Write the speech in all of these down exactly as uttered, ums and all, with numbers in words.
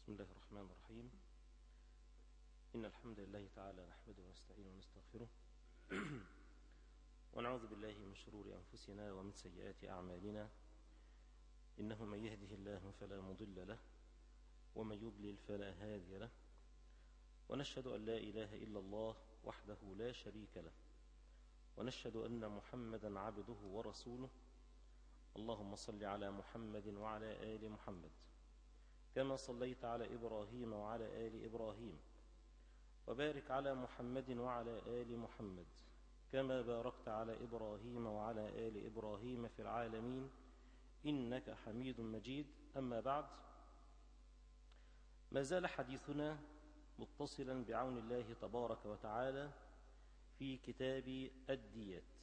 بسم الله الرحمن الرحيم. إن الحمد لله تعالى نحمده ونستعينه ونستغفره ونعوذ بالله من شرور أنفسنا ومن سيئات أعمالنا. إنه من يهده الله فلا مضل له ومن يضلل فلا هادي له، ونشهد أن لا إله إلا الله وحده لا شريك له، ونشهد أن محمدا عبده ورسوله. اللهم صل على محمد وعلى آل محمد كما صليت على إبراهيم وعلى آل إبراهيم، وبارك على محمد وعلى آل محمد كما باركت على إبراهيم وعلى آل إبراهيم في العالمين إنك حميد مجيد. أما بعد، ما زال حديثنا متصلا بعون الله تبارك وتعالى في كتاب الديات،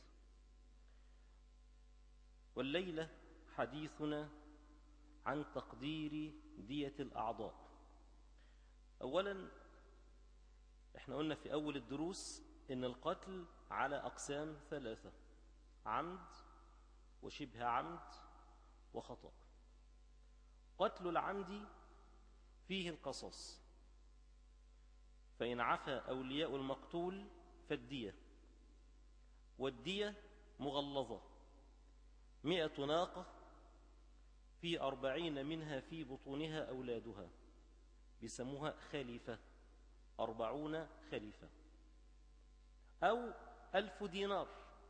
والليلة حديثنا عن تقدير دية الأعضاء. أولا، احنا قلنا في أول الدروس إن القتل على أقسام ثلاثة: عمد وشبه عمد وخطأ. قتل العمد فيه القصاص، فإن عفى أولياء المقتول فالدية، والدية مغلظة: مئة ناقة في أربعين منها في بطونها أولادها، بيسموها خليفة، أربعون خليفة، أو ألف دينار،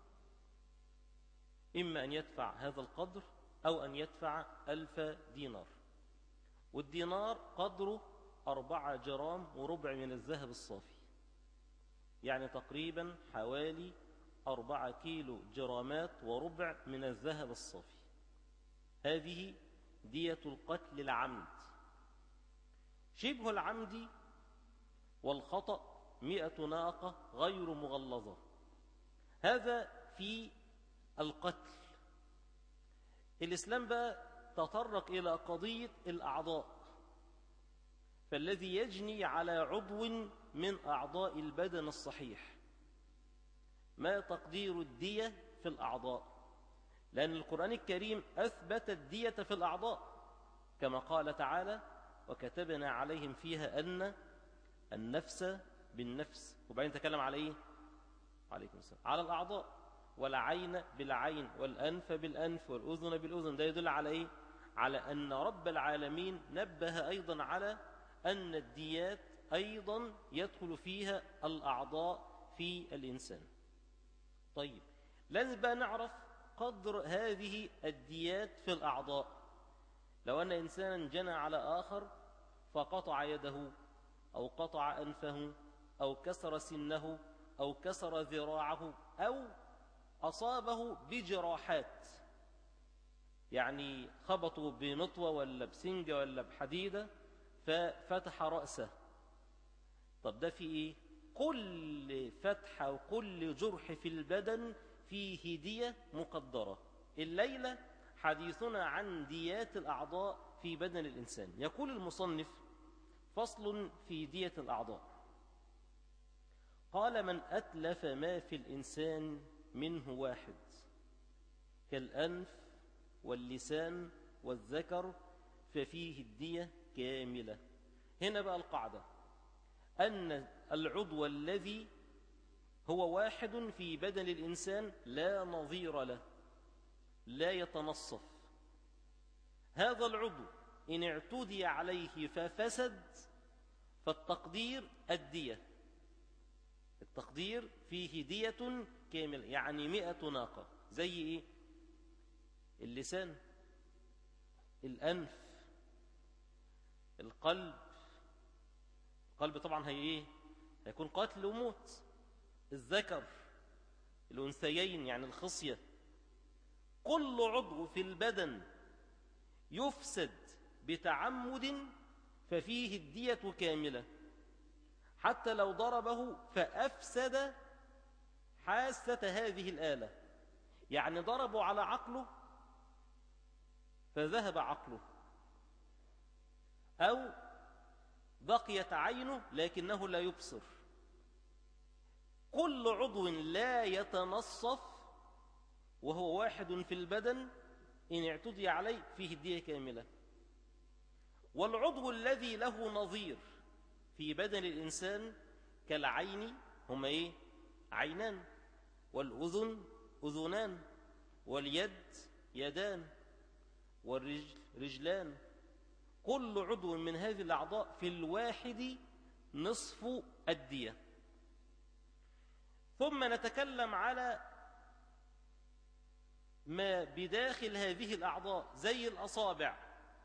إما أن يدفع هذا القدر أو أن يدفع ألف دينار. والدينار قدره أربعة جرام وربع من الذهب الصافي، يعني تقريبا حوالي أربعة كيلو جرامات وربع من الذهب الصافي. هذه دية القتل العمد. شبه العمد والخطأ مئة ناقة غير مغلظة. هذا في القتل. الإسلام بقى تطرق إلى قضية الأعضاء، فالذي يجني على عضو من أعضاء البدن الصحيح، ما تقدير الدية في الأعضاء؟ لأن القرآن الكريم أثبت الدية في الأعضاء، كما قال تعالى: وكتبنا عليهم فيها أن النفس بالنفس. وبعدين تكلم على إيه؟ عليكم السلام. على الأعضاء: والعين بالعين والأنف بالأنف والأذن بالأذن. ده يدل على إيه؟ على أن رب العالمين نبه أيضا على أن الديات أيضا يدخل فيها الأعضاء في الإنسان. طيب، لازم بقى نعرف قدر هذه الديات في الأعضاء. لو أن إنسانا جنى على آخر فقطع يده أو قطع أنفه أو كسر سنه أو كسر ذراعه أو أصابه بجراحات، يعني خبطوا بمطوة ولا بسنجة ولا بحديدة ففتح رأسه، طب ده في إيه؟ كل فتحة وكل جرح في البدن فيه دية مقدرة. الليلة حديثنا عن ديات الأعضاء في بدن الإنسان. يقول المصنف: فصل في دية الأعضاء. قال: من أتلف ما في الإنسان منه واحد كالأنف واللسان والذكر ففيه الدية كاملة. هنا بقى القاعدة: أن العضو الذي هو واحد في بدن الإنسان لا نظير له، لا يتنصف. هذا العضو إن اعتدي عليه ففسد فالتقدير الدية. التقدير فيه دية كاملة، يعني مئة ناقة. زي إيه؟ اللسان، الأنف، القلب. القلب طبعا هي إيه؟ هيكون قتل وموت. الذكر، الأنثيين يعني الخصية. كل عضو في البدن يفسد بتعمد ففيه الدية كاملة، حتى لو ضربه فأفسد حاسة هذه الآلة. يعني ضربوا على عقله فذهب عقله، أو بقيت عينه لكنه لا يبصر. كل عضو لا يتنصف وهو واحد في البدن إن اعتدي عليه فيه الدية كاملة. والعضو الذي له نظير في بدن الإنسان كالعين هما إيه؟ عينان، والأذن أذنان، واليد يدان، والرجل رجلان. كل عضو من هذه الأعضاء في الواحد نصف الدية. ثم نتكلم على ما بداخل هذه الأعضاء زي الأصابع،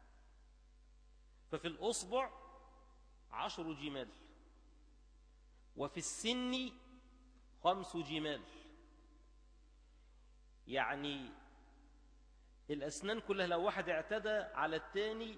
ففي الأصبع عشر جمال، وفي السن خمس جمال. يعني الأسنان كلها لو واحد اعتدى على الثاني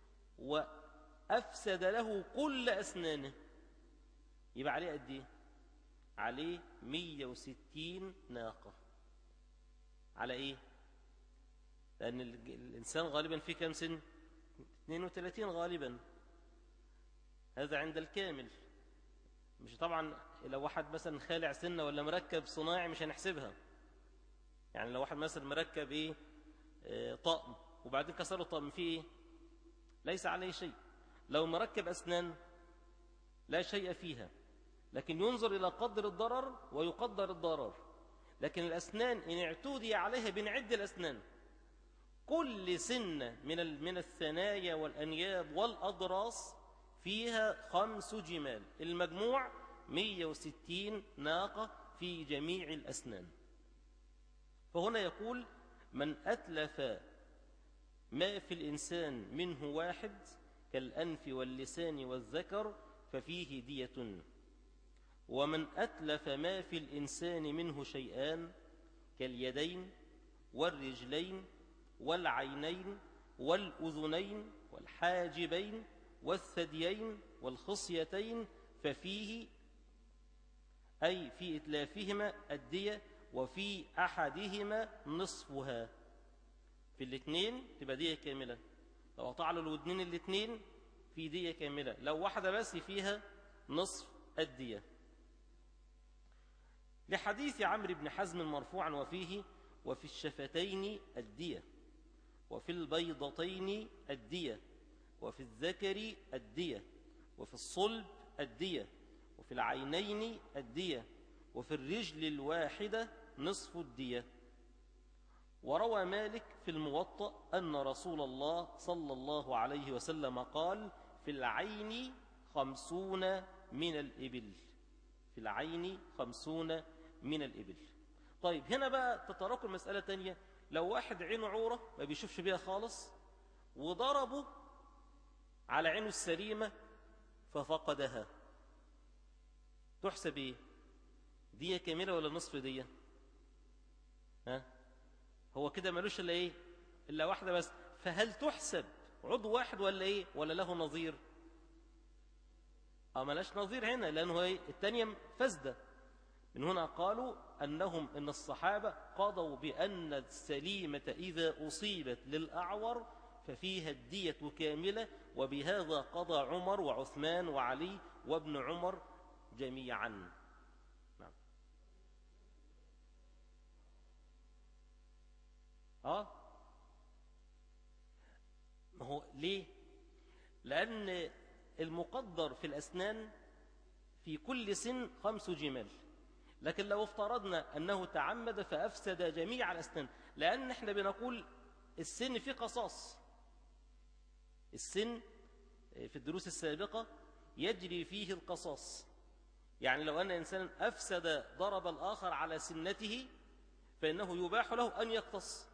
وأفسد له كل أسنانه يبقى عليه قد إيه؟ عليه مية وستين ناقة. على إيه؟ لأن الإنسان غالبا فيه كم سن؟ اثنين وثلاثين غالبا، هذا عند الكامل. مش طبعا لو واحد مثلا خالع سنة ولا مركب صناعي مش هنحسبها. يعني لو واحد مثلا مركب إيه؟ آه طقم وبعدين كسر الطقم فيه إيه؟ ليس عليه شيء. لو مركب أسنان لا شيء فيها، لكن ينظر إلى قدر الضرر ويقدر الضرر. لكن الأسنان إن اعتودي عليها بنعد الأسنان، كل سنة من من الثنايا والأنياب والأضراس فيها خمس جمال، المجموع مية وستين ناقة في جميع الأسنان. فهنا يقول: من أتلف ما في الإنسان منه واحد كالأنف واللسان والذكر ففيه دية، ومن أتلف ما في الإنسان منه شيئان كاليدين والرجلين والعينين والأذنين والحاجبين والثديين والخصيتين ففيه، أي في إتلافهما الدية، وفي أحدهما نصفها. في الاثنين تبقى دية كاملة. لو قطع له الودنين الاثنين في دية كاملة، لو واحدة بس فيها نصف الدية. لحديث عمرو بن حزم مرفوعا وفيه: وفي الشفتين الدية، وفي البيضتين الدية، وفي الذكر الدية، وفي الصلب الدية، وفي العينين الدية، وفي الرجل الواحدة نصف الدية. وروى مالك في الموطأ أن رسول الله صلى الله عليه وسلم قال: في العين خمسون من الإبل. في العين خمسون من الإبل. طيب هنا بقى تتراكم مسألة تانية. لو واحد عينه عورة ما بيشوفش بيها خالص وضربه على عينه السليمة ففقدها، تحسب ايه؟ دية كاملة ولا نصف دية؟ ها؟ هو كده ملوش الا ايه؟ الا واحدة بس. فهل تحسب عضو واحد ولا ايه؟ ولا له نظير؟ اه ملاش نظير هنا، لانه ايه؟ التانية فاسدة. من هنا قالوا أنهم إن الصحابة قضوا بأن السليمة إذا أصيبت للأعور ففيها الدية كاملة، وبهذا قضى عمر وعثمان وعلي وابن عمر جميعا. نعم. آه ما هو ليه؟ لأن المقدر في الأسنان في كل سن خمس جمال، لكن لو افترضنا أنه تعمد فأفسد جميع الأسنان، لأن احنا بنقول السن فيه قصاص. السن في الدروس السابقة يجري فيه القصاص. يعني لو أن إنسان أفسد ضرب الآخر على سنته فإنه يباح له أن يقتص.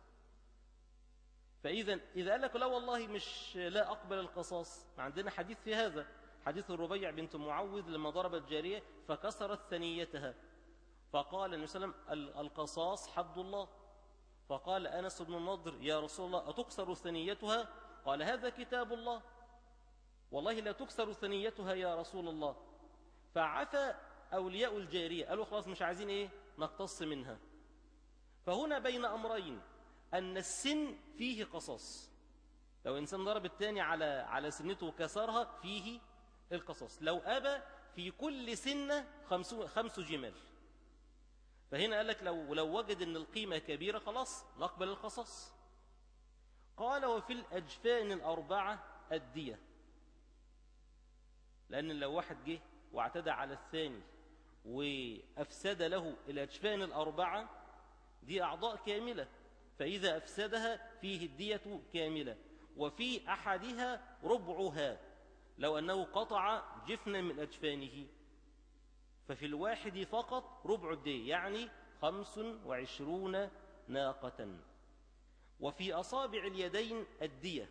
فإذا إذا قال لك لا والله مش لا أقبل القصاص، عندنا حديث في هذا، حديث الربيع بنت معوذ لما ضربت جارية فكسرت ثنيتها، فقال النبي صلى الله عليه وسلم: القصاص حد الله. فقال أنس بن النضر: يا رسول الله أتكسر ثنيتها؟ قال: هذا كتاب الله، والله لا تكسر ثنيتها يا رسول الله. فعفى أولياء الجارية، قالوا خلاص مش عايزين إيه نقتص منها. فهنا بين أمرين، أن السن فيه قصاص، لو إنسان ضرب الثاني على على سنته وكسرها فيه القصاص، لو أبى في كل سنة خمس خمس جمال. فهنا قال لك لو لو وجد أن القيمة كبيرة خلاص نقبل القصاص. قال: وفي الأجفان الأربعة الدية. لأن لو واحد جه واعتدى على الثاني وأفسد له الأجفان الأربعة دي أعضاء كاملة، فإذا أفسدها فيه الدية كاملة، وفي أحدها ربعها لو أنه قطع جفنا من أجفانه، ففي الواحد فقط ربع الدية، يعني خمس وعشرون ناقة. وفي أصابع اليدين الدية،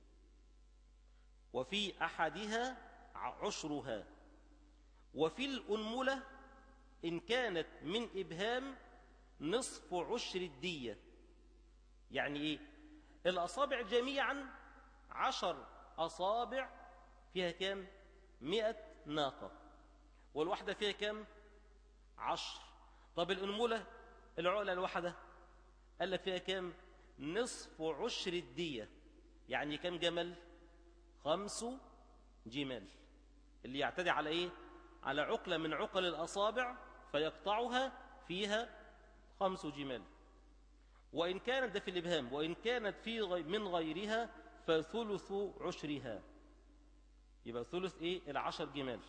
وفي أحدها عشرها. وفي الأنملة إن كانت من إبهام نصف عشر الدية. يعني إيه؟ الأصابع جميعا عشر أصابع فيها كام؟ مئة ناقة، والواحدة فيها كام؟ عشر. طب الأنملة العقلة الواحدة قال لك فيها كام؟ نصف عشر الدية، يعني كام جمل؟ خمس جمال. اللي يعتدي على إيه؟ على عقلة من عقل الأصابع فيقطعها فيها خمس جمال. وإن كانت ده في الإبهام، وإن كانت في غي من غيرها فثلث عشرها، يبقى ثلث إيه؟ العشر جمال.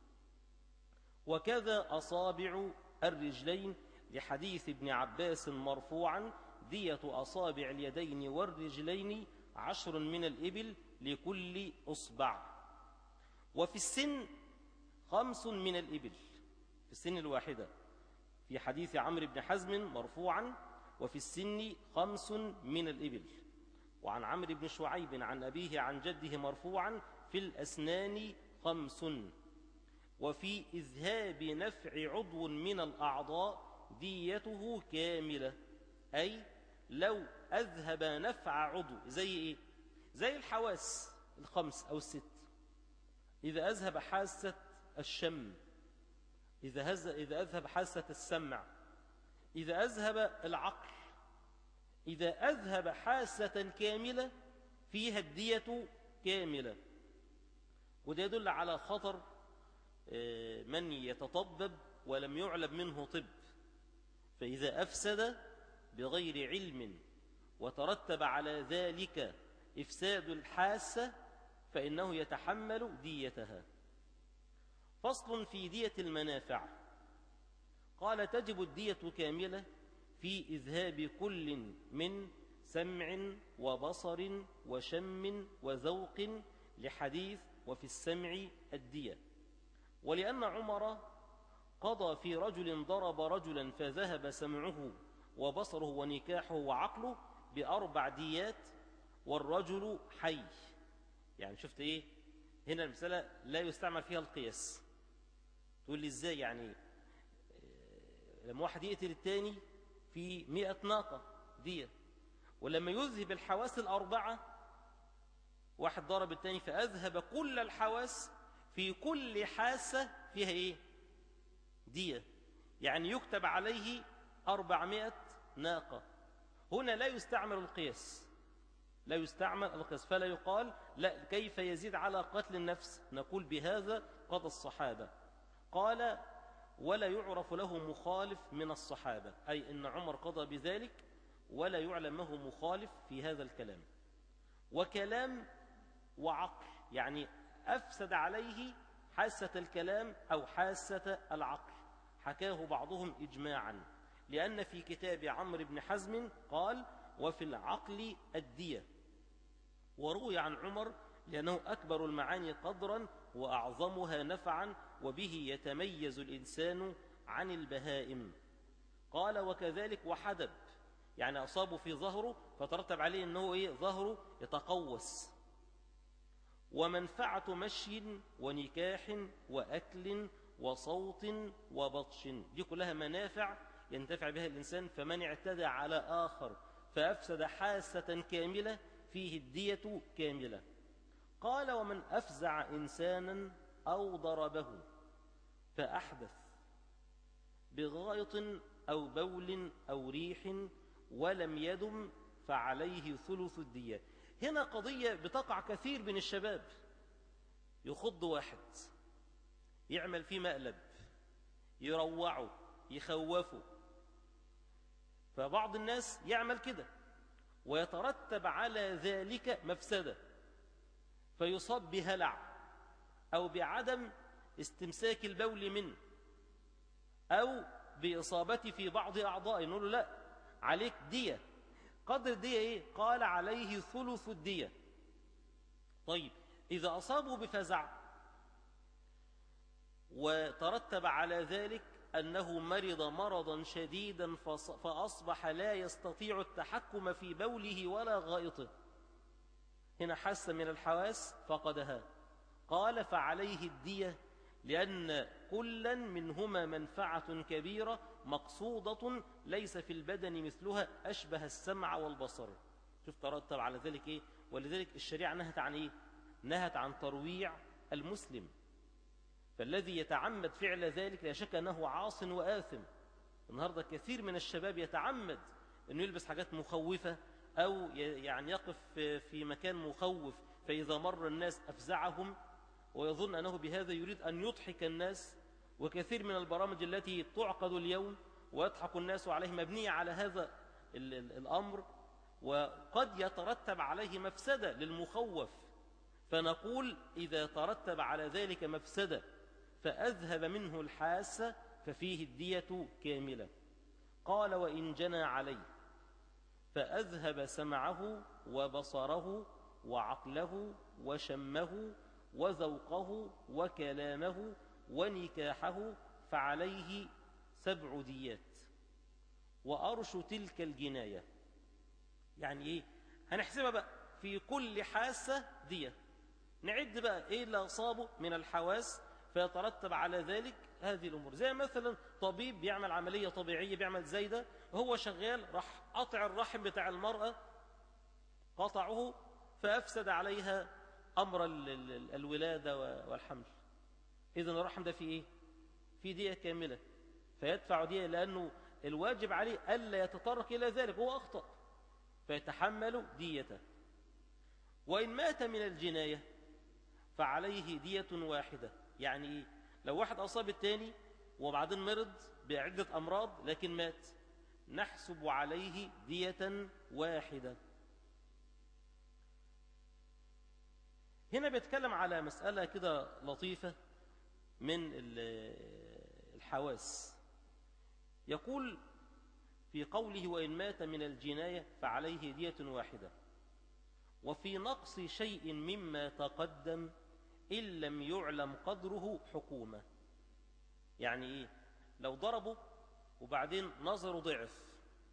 وكذا أصابع الرجلين لحديث ابن عباس مرفوعا: دية أصابع اليدين والرجلين عشر من الإبل لكل أصبع. وفي السن خمس من الإبل، في السن الواحدة، في حديث عمرو بن حزم مرفوعا: وفي السن خمس من الإبل. وعن عمرو بن شعيب عن أبيه عن جده مرفوعا: في الأسنان خمس. وفي إذهاب نفع عضو من الأعضاء ديته كاملة، أي لو أذهب نفع عضو، زي إيه؟ زي الحواس الخمس أو الست. إذا أذهب حاسة الشم، إذا, إذا أذهب حاسة السمع، إذا أذهب العقل، إذا أذهب حاسة كاملة فيها الدية كاملة. وده يدل على خطر من يتطبب ولم يعلم منه طب، فإذا أفسد بغير علم وترتب على ذلك إفساد الحاسة فإنه يتحمل ديتها. فصل في دية المنافع. قال: تجب الدية كاملة في إذهاب كل من سمع وبصر وشم وذوق، لحديث وفي السمع الدية. ولأن عمر قضى في رجل ضرب رجلا فذهب سمعه وبصره ونكاحه وعقله بأربع ديات والرجل حي. يعني شفت إيه هنا؟ المسألة لا يستعمل فيها القياس. تقول لي إزاي؟ يعني لما واحد يقتل التاني في مئة ناقة دية، ولما يذهب الحواس الأربعة، واحد ضرب التاني فأذهب كل الحواس، في كل حاسة فيها إيه؟ دية، يعني يكتب عليه أربعمائة ناقة. هنا لا يستعمل القياس، لا يستعمل القياس، فلا يقال لا كيف يزيد على قتل النفس، نقول بهذا قضى الصحابة. قال: ولا يعرف له مخالف من الصحابة، أي إن عمر قضى بذلك ولا يعلم له مخالف في هذا الكلام. وكلام وعقل، يعني أفسد عليه حاسة الكلام أو حاسة العقل، حكاه بعضهم إجماعا، لأن في كتاب عمرو بن حزم قال: وفي العقل الدية. وروي عن عمر لأنه أكبر المعاني قدرا وأعظمها نفعا، وبه يتميز الإنسان عن البهائم. قال: وكذلك وحدب، يعني أصابه في ظهره فترتب عليه أنه إيه؟ ظهره يتقوس. ومنفعة مشي ونكاح وأكل وصوت وبطش، دي كلها منافع ينتفع بها الإنسان. فمن اعتدى على آخر فأفسد حاسة كاملة فيه الدية كاملة. قال: ومن أفزع إنسانا أو ضربه فأحدث بغائط أو بول أو ريح ولم يدم فعليه ثلث الدية. هنا قضية بتقع كثير من الشباب، يخض واحد يعمل فيه مقلب، يروعه، يخوفه، فبعض الناس يعمل كده ويترتب على ذلك مفسدة، فيصاب بهلع أو بعدم استمساك البول منه أو بإصابته في بعض أعضائه، نقول له لا، عليك دية. قدر الدية إيه؟ قال عليه ثلث الدية. طيب إذا أصابوا بفزع وترتب على ذلك أنه مرض مرضا شديدا فأصبح لا يستطيع التحكم في بوله ولا غائطه، هنا حاسة من الحواس فقدها، قال فعليه الدية، لأن كلا منهما منفعة كبيرة مقصودة ليس في البدن مثلها أشبه السمع والبصر. شوف ترتب على ذلك إيه؟ ولذلك الشريعة نهت عن إيه؟ نهت عن ترويع المسلم، فالذي يتعمد فعل ذلك لا شك أنه عاص وآثم. النهاردة كثير من الشباب يتعمد أنه يلبس حاجات مخوفة أو يعني يقف في مكان مخوف، فإذا مر الناس أفزعهم ويظن أنه بهذا يريد أن يضحك الناس. وكثير من البرامج التي تعقد اليوم ويضحك الناس عليه مبنية على هذا الأمر، وقد يترتب عليه مفسدة للمخوف. فنقول إذا ترتب على ذلك مفسدة فأذهب منه الحاسة ففيه الدية كاملة. قال وإن جنى عليه فأذهب سمعه وبصره وعقله وشمه وذوقه وكلامه ونكاحه فعليه سبع ديات وأرش تلك الجناية. يعني إيه؟ هنحسبها بقى في كل حاسة دية، نعد بقى إيه اللي أصابه من الحواس فيترتب على ذلك هذه الأمور. زي مثلا طبيب بيعمل عملية طبيعية، بيعمل زايدة، هو شغال راح قطع الرحم بتاع المرأة، قطعه فأفسد عليها أمر الولادة والحمل. إذن الرحم ده فيه إيه؟ فيه دية كاملة، فيدفع دية لأنه الواجب عليه ألا يتطرق إلى ذلك، هو أخطأ فيتحمل ديته. وإن مات من الجناية فعليه دية واحدة. يعني إيه؟ لو واحد أصاب التاني وبعدين مرض بعدة أمراض لكن مات، نحسب عليه دية واحدة. هنا بيتكلم على مسألة كده لطيفة من الحواس. يقول في قوله وإن مات من الجناية فعليه دية واحدة، وفي نقص شيء مما تقدم إن لم يعلم قدره حكومة. يعني إيه؟ لو ضربوا وبعدين نظره ضعف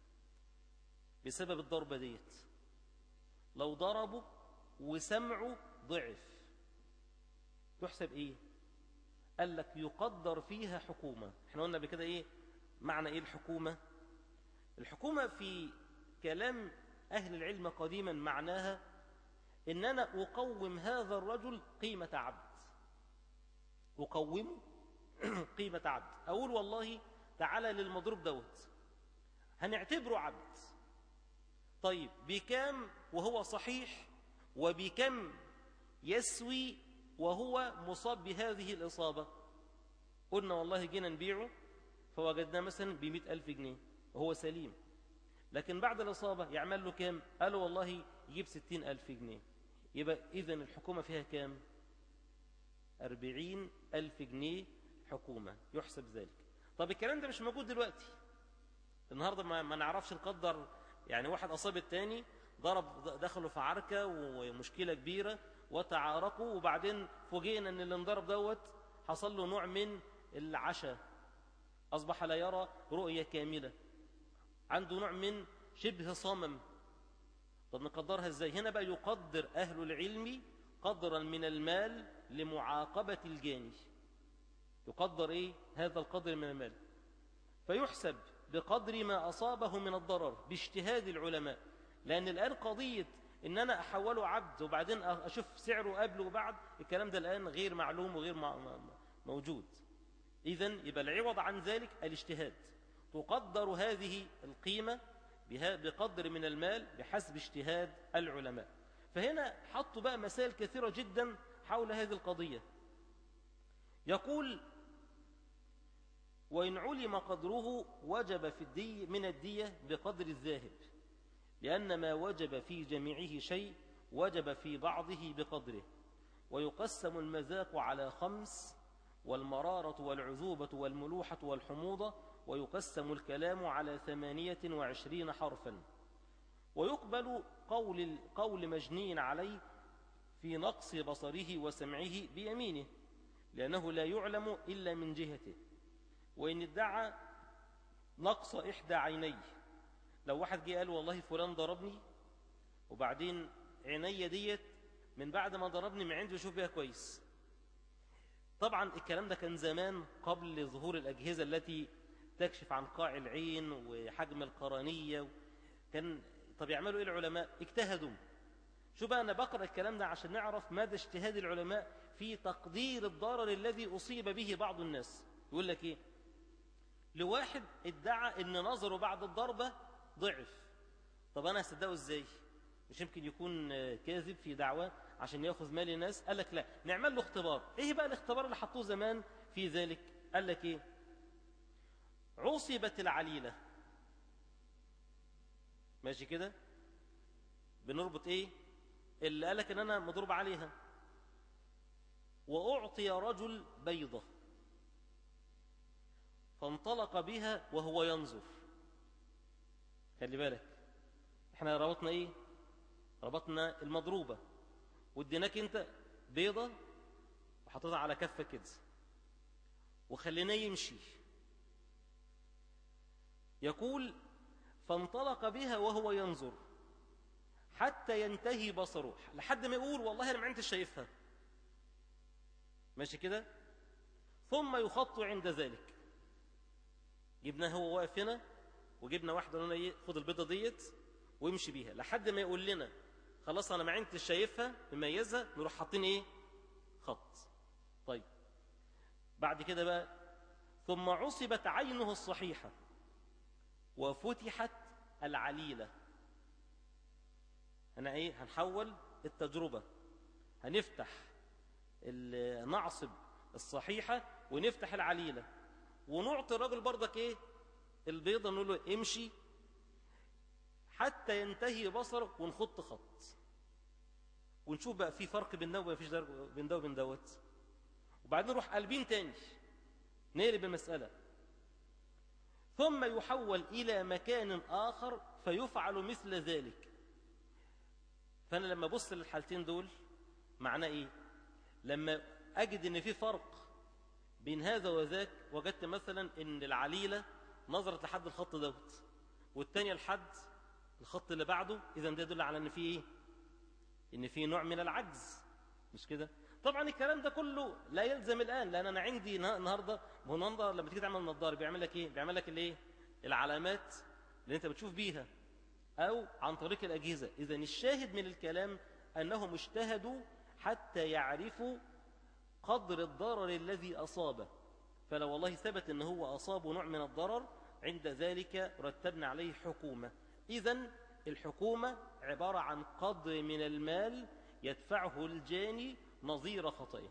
بسبب الضربة ديت، لو ضربوا وسمعه ضعف تحسب إيه؟ قال لك يقدر فيها حكومة. احنا قلنا بكده إيه معنى إيه الحكومة؟ الحكومة في كلام أهل العلم قديما معناها إن أنا أقوم هذا الرجل قيمة عبد، أقومه قيمة عبد. أقول والله تعالى للمضروب دوت هنعتبره عبد، طيب بكم وهو صحيح وبكم يسوي وهو مصاب بهذه الإصابة؟ قلنا والله جينا نبيعه فوجدناه مثلا بمئة ألف جنيه وهو سليم، لكن بعد الإصابة يعمل له كام؟ قالوا والله يجيب ستين ألف جنيه. يبقى إذن الحكومة فيها كام؟ أربعين ألف جنيه حكومة يحسب ذلك. طب الكلام ده مش موجود دلوقتي، النهاردة ما, ما نعرفش نقدر. يعني واحد أصاب التاني، ضرب دخلوا في عركة ومشكلة كبيرة وتعاركوا، وبعدين فوجئنا أن اللي انضرب دوت حصل له نوع من العشاء، أصبح لا يرى رؤية كاملة، عنده نوع من شبه صمم. طب نقدرها ازاي؟ هنا بقى يقدر أهل العلم قدرا من المال لمعاقبة الجاني. يقدر ايه هذا القدر من المال؟ فيحسب بقدر ما أصابه من الضرر باجتهاد العلماء. لأن الآن قضية إن أنا أحوله عبد وبعدين أشوف سعره قبل وبعد، الكلام ده الآن غير معلوم وغير موجود. إذن يبقى العوض عن ذلك الاجتهاد. تقدر هذه القيمة بقدر من المال بحسب اجتهاد العلماء. فهنا حطوا بقى مسائل كثيرة جدا حول هذه القضية. يقول وإن علم قدره وجب في الدية من الدية بقدر الذاهب، لأن ما وجب في جميعه شيء وجب في بعضه بقدره. ويقسم المذاق على خمس: والمرارة والعذوبة والملوحة والحموضة. ويقسم الكلام على ثمانية وعشرين حرفا. ويقبل قول, قول مجني عليه في نقص بصره وسمعه بيمينه، لأنه لا يعلم إلا من جهته. وإن ادعى نقص إحدى عينيه، لو واحد جه قال والله فلان ضربني وبعدين عيني ديت من بعد ما ضربني ما عندي يشوف بيها كويس. طبعا الكلام ده كان زمان قبل ظهور الأجهزة التي تكشف عن قاع العين وحجم القرنية. كان طب يعملوا إيه العلماء؟ اجتهدوا. شو بقى، أنا بقرأ الكلام ده عشان نعرف مدى اجتهاد العلماء في تقدير الضرر الذي أصيب به بعض الناس. يقول لك إيه؟ لواحد ادعى إن نظره بعد الضربة ضعف. طب أنا هصدقه إزاي؟ مش يمكن يكون كاذب في دعوة عشان يأخذ مال الناس. قال لك لا، نعمل له اختبار. إيه بقى الاختبار اللي حطوه زمان في ذلك؟ قال لك إيه؟ عصبت العليلة. ماشي كده؟ بنربط إيه؟ اللي قال لك إن أنا مضروب عليها. وأعطي رجل بيضة فانطلق بها وهو ينظر. خلي بالك، احنا ربطنا ايه؟ ربطنا المضروبة، واديناك انت بيضة وحطيتها على كفة كده وخليناه يمشي. يقول فانطلق بها وهو ينظر حتى ينتهي بصره، لحد ما يقول والله انا ما عندي شايفها. ماشي كده؟ ثم يخط عند ذلك. جبناه هو واقف هنا وجبنا واحده قلنا ايه، خد البيضه ديت ويمشي بيها لحد ما يقول لنا خلاص انا ما عندي شايفها مميزها، نروح حاطين ايه؟ خط. طيب بعد كده بقى ثم عصبت عينه الصحيحه وفتحت العليله. انا ايه؟ هنحول التجربه، هنفتح نعصب الصحيحه ونفتح العليله، ونعطي الراجل برضك ايه؟ البيضه، نقول له امشي حتى ينتهي بصرك ونخط خط، ونشوف بقى في فرق بين ده وما فيش بين ده وبين دوت. وبعدين نروح قلبين تاني نقلب المساله، ثم يحول الى مكان اخر فيفعل مثل ذلك. فانا لما ابص للحالتين دول معناه ايه؟ لما اجد ان في فرق بين هذا وذاك، وجدت مثلا ان العليله نظرت لحد الخط دوت والتانية لحد الخط اللي بعده، اذا ده يدل على ان في ايه؟ ان في نوع من العجز. مش كده؟ طبعا الكلام ده كله لا يلزم الان، لان انا عندي النهارده منظر لما تيجي تعمل نظاره بيعمل لك ايه؟ بيعمل لك الايه؟ العلامات اللي انت بتشوف بيها او عن طريق الاجهزه. اذا الشاهد من الكلام انهم اجتهدوا حتى يعرفوا قدر الضرر الذي اصابه. فلو والله ثبت ان هو اصابه نوع من الضرر، عند ذلك رتبنا عليه حكومه. اذن الحكومه عباره عن قدر من المال يدفعه الجاني نظير خطئه.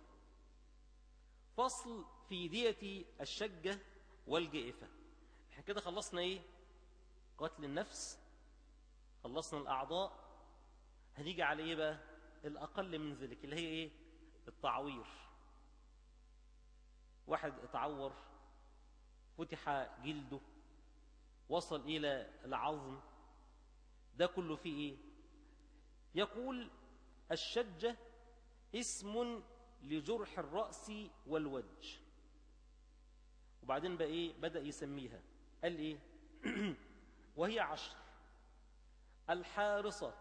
فصل في دية الشجة والجائفة. احنا كده خلصنا ايه؟ قتل النفس، خلصنا الأعضاء. هنيجي على ايه بقى؟ الأقل من ذلك اللي هي ايه؟ التعوير. واحد اتعور، فتح جلده، وصل إلى العظم، ده كله فيه ايه؟ يقول الشجة اسم لجرح الرأس والوجه. وبعدين بقى ايه؟ بدأ يسميها، قال ايه؟ وهي عشر: الحارصة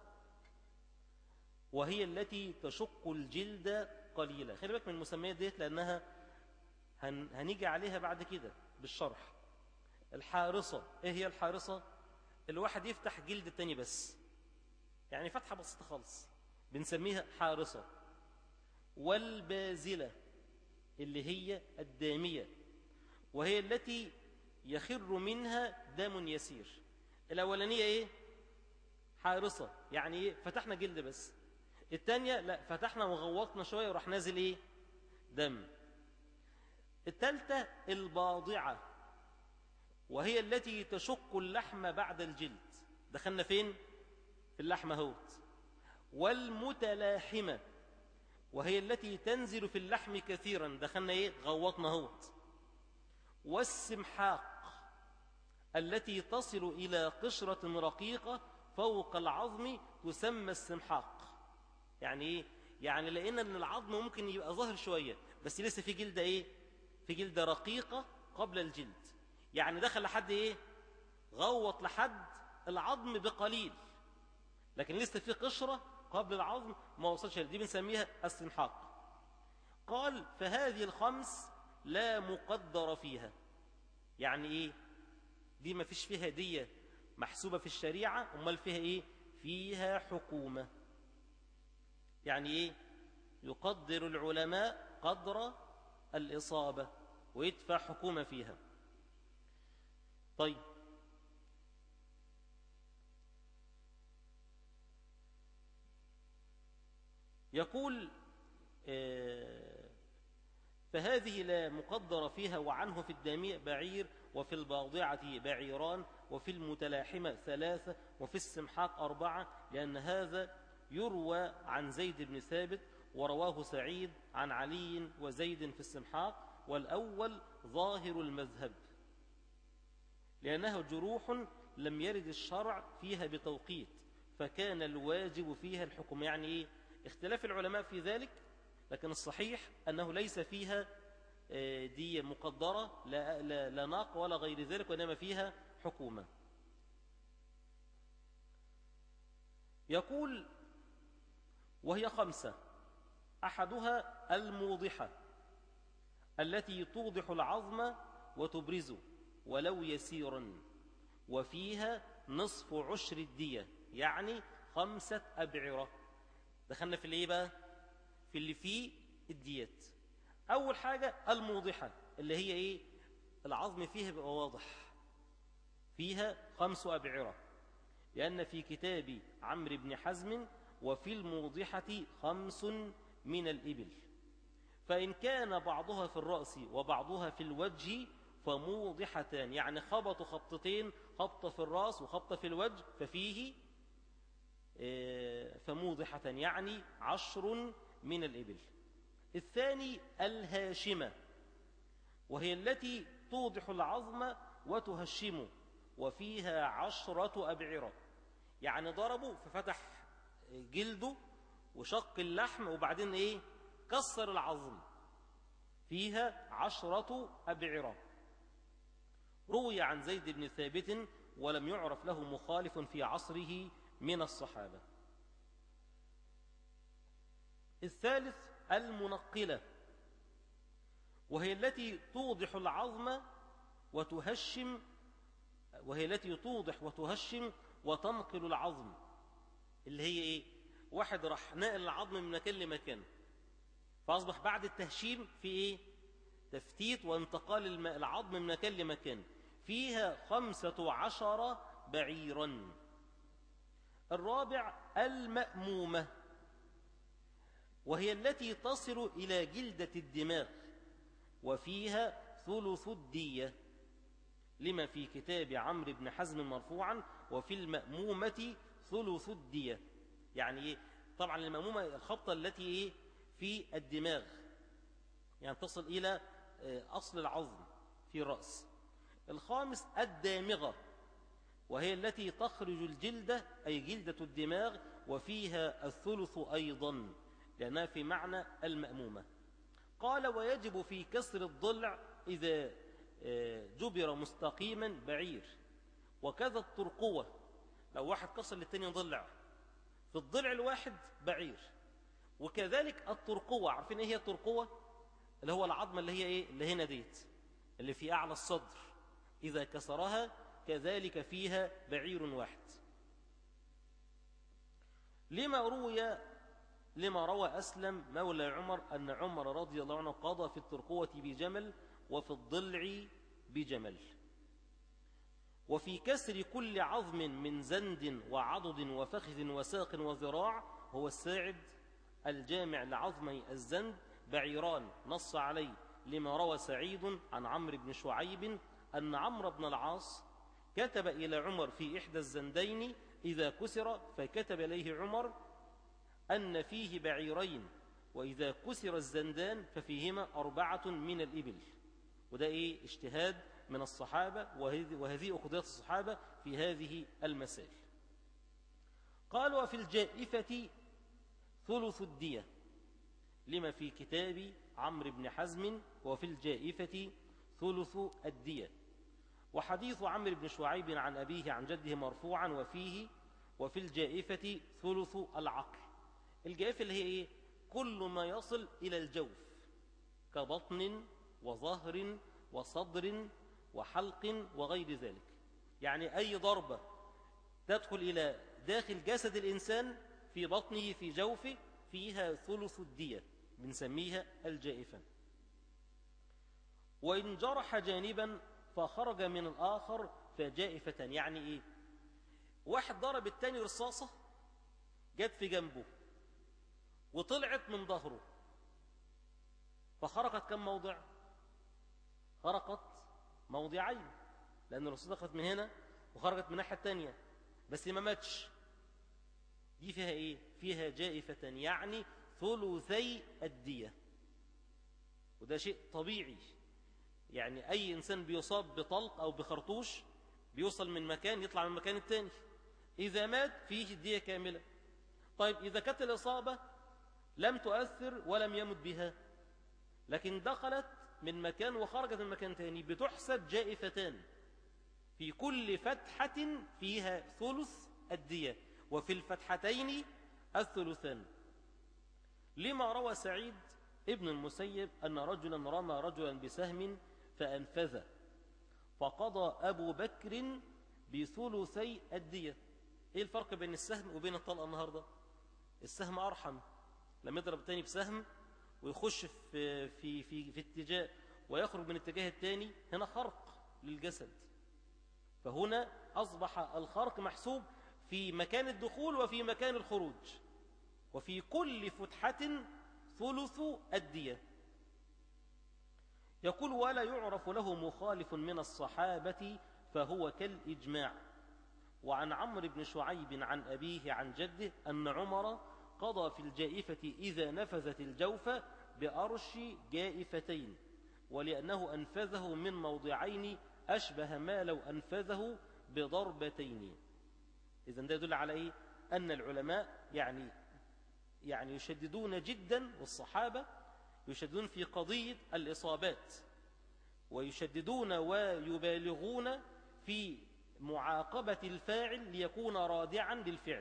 وهي التي تشق الجلد قليلا. خلي بالك من المسميات ديت لأنها هن... هنيجي عليها بعد كده بالشرح. الحارصة ايه هي الحارصة؟ الواحد يفتح جلد التاني بس، يعني فتحة بسيطة خالص، بنسميها حارصة. والبازلة اللي هي الدامية، وهي التي يخر منها دم يسير. الأولانية ايه؟ حارصة، يعني ايه؟ فتحنا جلد بس. الثانية لا، فتحنا وغوطنا شوية وراح نازل ايه؟ دم. الثالثة الباضعة، وهي التي تشق اللحم بعد الجلد. دخلنا فين؟ في اللحم اهوت. والمتلاحمة، وهي التي تنزل في اللحم كثيرا، دخلنا ايه غوطنا هوت. والسمحاق التي تصل إلى قشرة رقيقة فوق العظم تسمى السمحاق. يعني ايه؟ يعني لأن العظم ممكن يبقى ظاهر شوية بس لسه في جلدة ايه؟ في جلدة رقيقة قبل الجلد. يعني دخل لحد ايه؟ غوط لحد العظم بقليل لكن لسه في قشرة قبل العظم ما وصلش، دي بنسميها السمحاق. قال فهذه الخمس لا مقدر فيها. يعني ايه؟ دي ما فيش فيها دية محسوبة في الشريعة، امال فيها ايه؟ فيها حكومة. يعني ايه؟ يقدر العلماء قدر الإصابة ويدفع حكومة فيها. طيب يقول فهذه لا مقدر فيها. وعنه في الدامية بعير، وفي الباضعة بعيران، وفي المتلاحمة ثلاثة، وفي السمحاق أربعة، لأن هذا يروى عن زيد بن ثابت، ورواه سعيد عن علي وزيد في السمحاق، والأول ظاهر المذهب لأنها جروح لم يرد الشرع فيها بتوقيت فكان الواجب فيها الحكم. يعني إيه؟ اختلاف العلماء في ذلك، لكن الصحيح أنه ليس فيها دي مقدرة لا, لا, لا ناق ولا غير ذلك، وإنما فيها حكومة. يقول وهي خمسة: أحدها الموضحة التي توضح العظم وتبرزه ولو يسيرا، وفيها نصف عشر الدية، يعني خمسة أبعرة. دخلنا في اللي بقى في اللي فيه الديات. أول حاجة الموضحة اللي هي إيه؟ العظم فيها بقى واضح، فيها خمس أبعرة، لأن في كتاب عمرو بن حزم وفي الموضحة خمس من الإبل، فإن كان بعضها في الرأس وبعضها في الوجه فموضحتان، يعني خبطوا خبطتين، خبطة في الرأس وخبطة في الوجه، ففيه فموضحة يعني عشر من الإبل. الثاني الهاشمة، وهي التي توضح العظم وتهشمه، وفيها عشرة أبعرة، يعني ضربوا ففتح جلده وشق اللحم وبعدين إيه؟ كسر العظم، فيها عشرة أبعرة. روي عن زيد بن ثابت ولم يعرف له مخالف في عصره من الصحابة. الثالث المنقلة، وهي التي توضح العظم وتهشم، وهي التي توضح وتهشم وتنقل العظم، اللي هي ايه؟ واحد راح نقل العظم من مكان لمكان، فأصبح بعد التهشيم في ايه؟ تفتيت وانتقال العظم من مكان لمكان، فيها خمسة عشر بعيرا. الرابع المأمومة، وهي التي تصل إلى جلدة الدماغ، وفيها ثلث الدية، لما في كتاب عمرو بن حزم مرفوعا وفي المأمومة ثلث الدية. يعني إيه؟ طبعا المأمومة الخبطة التي إيه؟ في الدماغ، يعني تصل إلى أصل العظم في الرأس. الخامس الدامغة، وهي التي تخرج الجلدة أي جلدة الدماغ، وفيها الثلث أيضا لأنها في معنى المأمومة. قال ويجب في كسر الضلع إذا جبر مستقيما بعير، وكذا الترقوة، لو واحد كسر للتاني ضلع في الضلع الواحد بعير، وكذلك الترقوة. عارفين ايه هي الترقوة؟ اللي هو العظمة اللي هي ايه؟ اللي هنا ديت اللي في أعلى الصدر، إذا كسرها كذلك فيها بعير واحد. لما روي لما روى أسلم مولى عمر أن عمر رضي الله عنه قضى في الترقوة بجمل وفي الضلع بجمل. وفي كسر كل عظم من زند وعضد وفخذ وساق وذراع، هو الساعد الجامع لعظمي الزند، بعيران، نص عليه لما روى سعيد عن عمرو بن شعيب أن عمرو بن العاص كتب إلى عمر في إحدى الزندين إذا كسر، فكتب إليه عمر أن فيه بعيرين، وإذا كسر الزندان ففيهما أربعة من الإبل. وده إيه؟ اجتهاد من الصحابة، وهذه أخذية الصحابة في هذه المسائل. قال: وفي الجائفة ثلث الدية، لما في كتاب عمرو بن حزم: وفي الجائفة ثلث الدية. وحديث عمرو بن شعيب عن أبيه عن جده مرفوعا وفيه: وفي الجائفة ثلث العقل. الجائفة اللي هي إيه؟ كل ما يصل إلى الجوف كبطن وظهر وصدر وحلق وغير ذلك، يعني أي ضربة تدخل إلى داخل جسد الإنسان في بطنه في جوفه فيها ثلث الدية، بنسميها الجائفة. وإن جرح جانبا فخرج من الآخر فجائفة. يعني إيه؟ واحد ضرب التاني رصاصة جت في جنبه وطلعت من ظهره، فخرقت كم موضع؟ خرقت موضعين، لأن الرصاصة دخلت من هنا وخرجت من الناحية التانية، بس ما ماتش. دي فيها إيه؟ فيها جائفة، يعني ثلثي الدية. وده شيء طبيعي، يعني أي إنسان بيصاب بطلق أو بخرطوش بيوصل من مكان يطلع من مكان التاني، إذا مات فيه الدية كاملة. طيب إذا كانت الإصابة لم تؤثر ولم يمت بها، لكن دخلت من مكان وخرجت من مكان تاني، بتحسب جائفتان، في كل فتحة فيها ثلث الدية، وفي الفتحتين الثلثان. لما روى سعيد ابن المسيب أن رجلا رمى رجلا بسهم فأنفذه، فقضى أبو بكر بثلثي الدية. إيه الفرق بين السهم وبين الطلقة النهاردة؟ السهم أرحم، لما يضرب التاني بسهم ويخش في, في, في, في اتجاه ويخرج من الاتجاه التاني، هنا خرق للجسد، فهنا أصبح الخرق محسوب في مكان الدخول وفي مكان الخروج، وفي كل فتحة ثلث الدية. يقول: ولا يعرف له مخالف من الصحابة فهو كالإجماع. وعن عمرو بن شعيب عن أبيه عن جده أن عمر قضى في الجائفة إذا نفذت الجوف بأرش جائفتين، ولأنه أنفذه من موضعين أشبه ما لو أنفذه بضربتين. إذن ده يدل على إيه؟ أن العلماء يعني يعني يشددون جدا، والصحابة يشددون في قضية الإصابات، ويشددون ويبالغون في معاقبة الفاعل ليكون رادعا للفعل.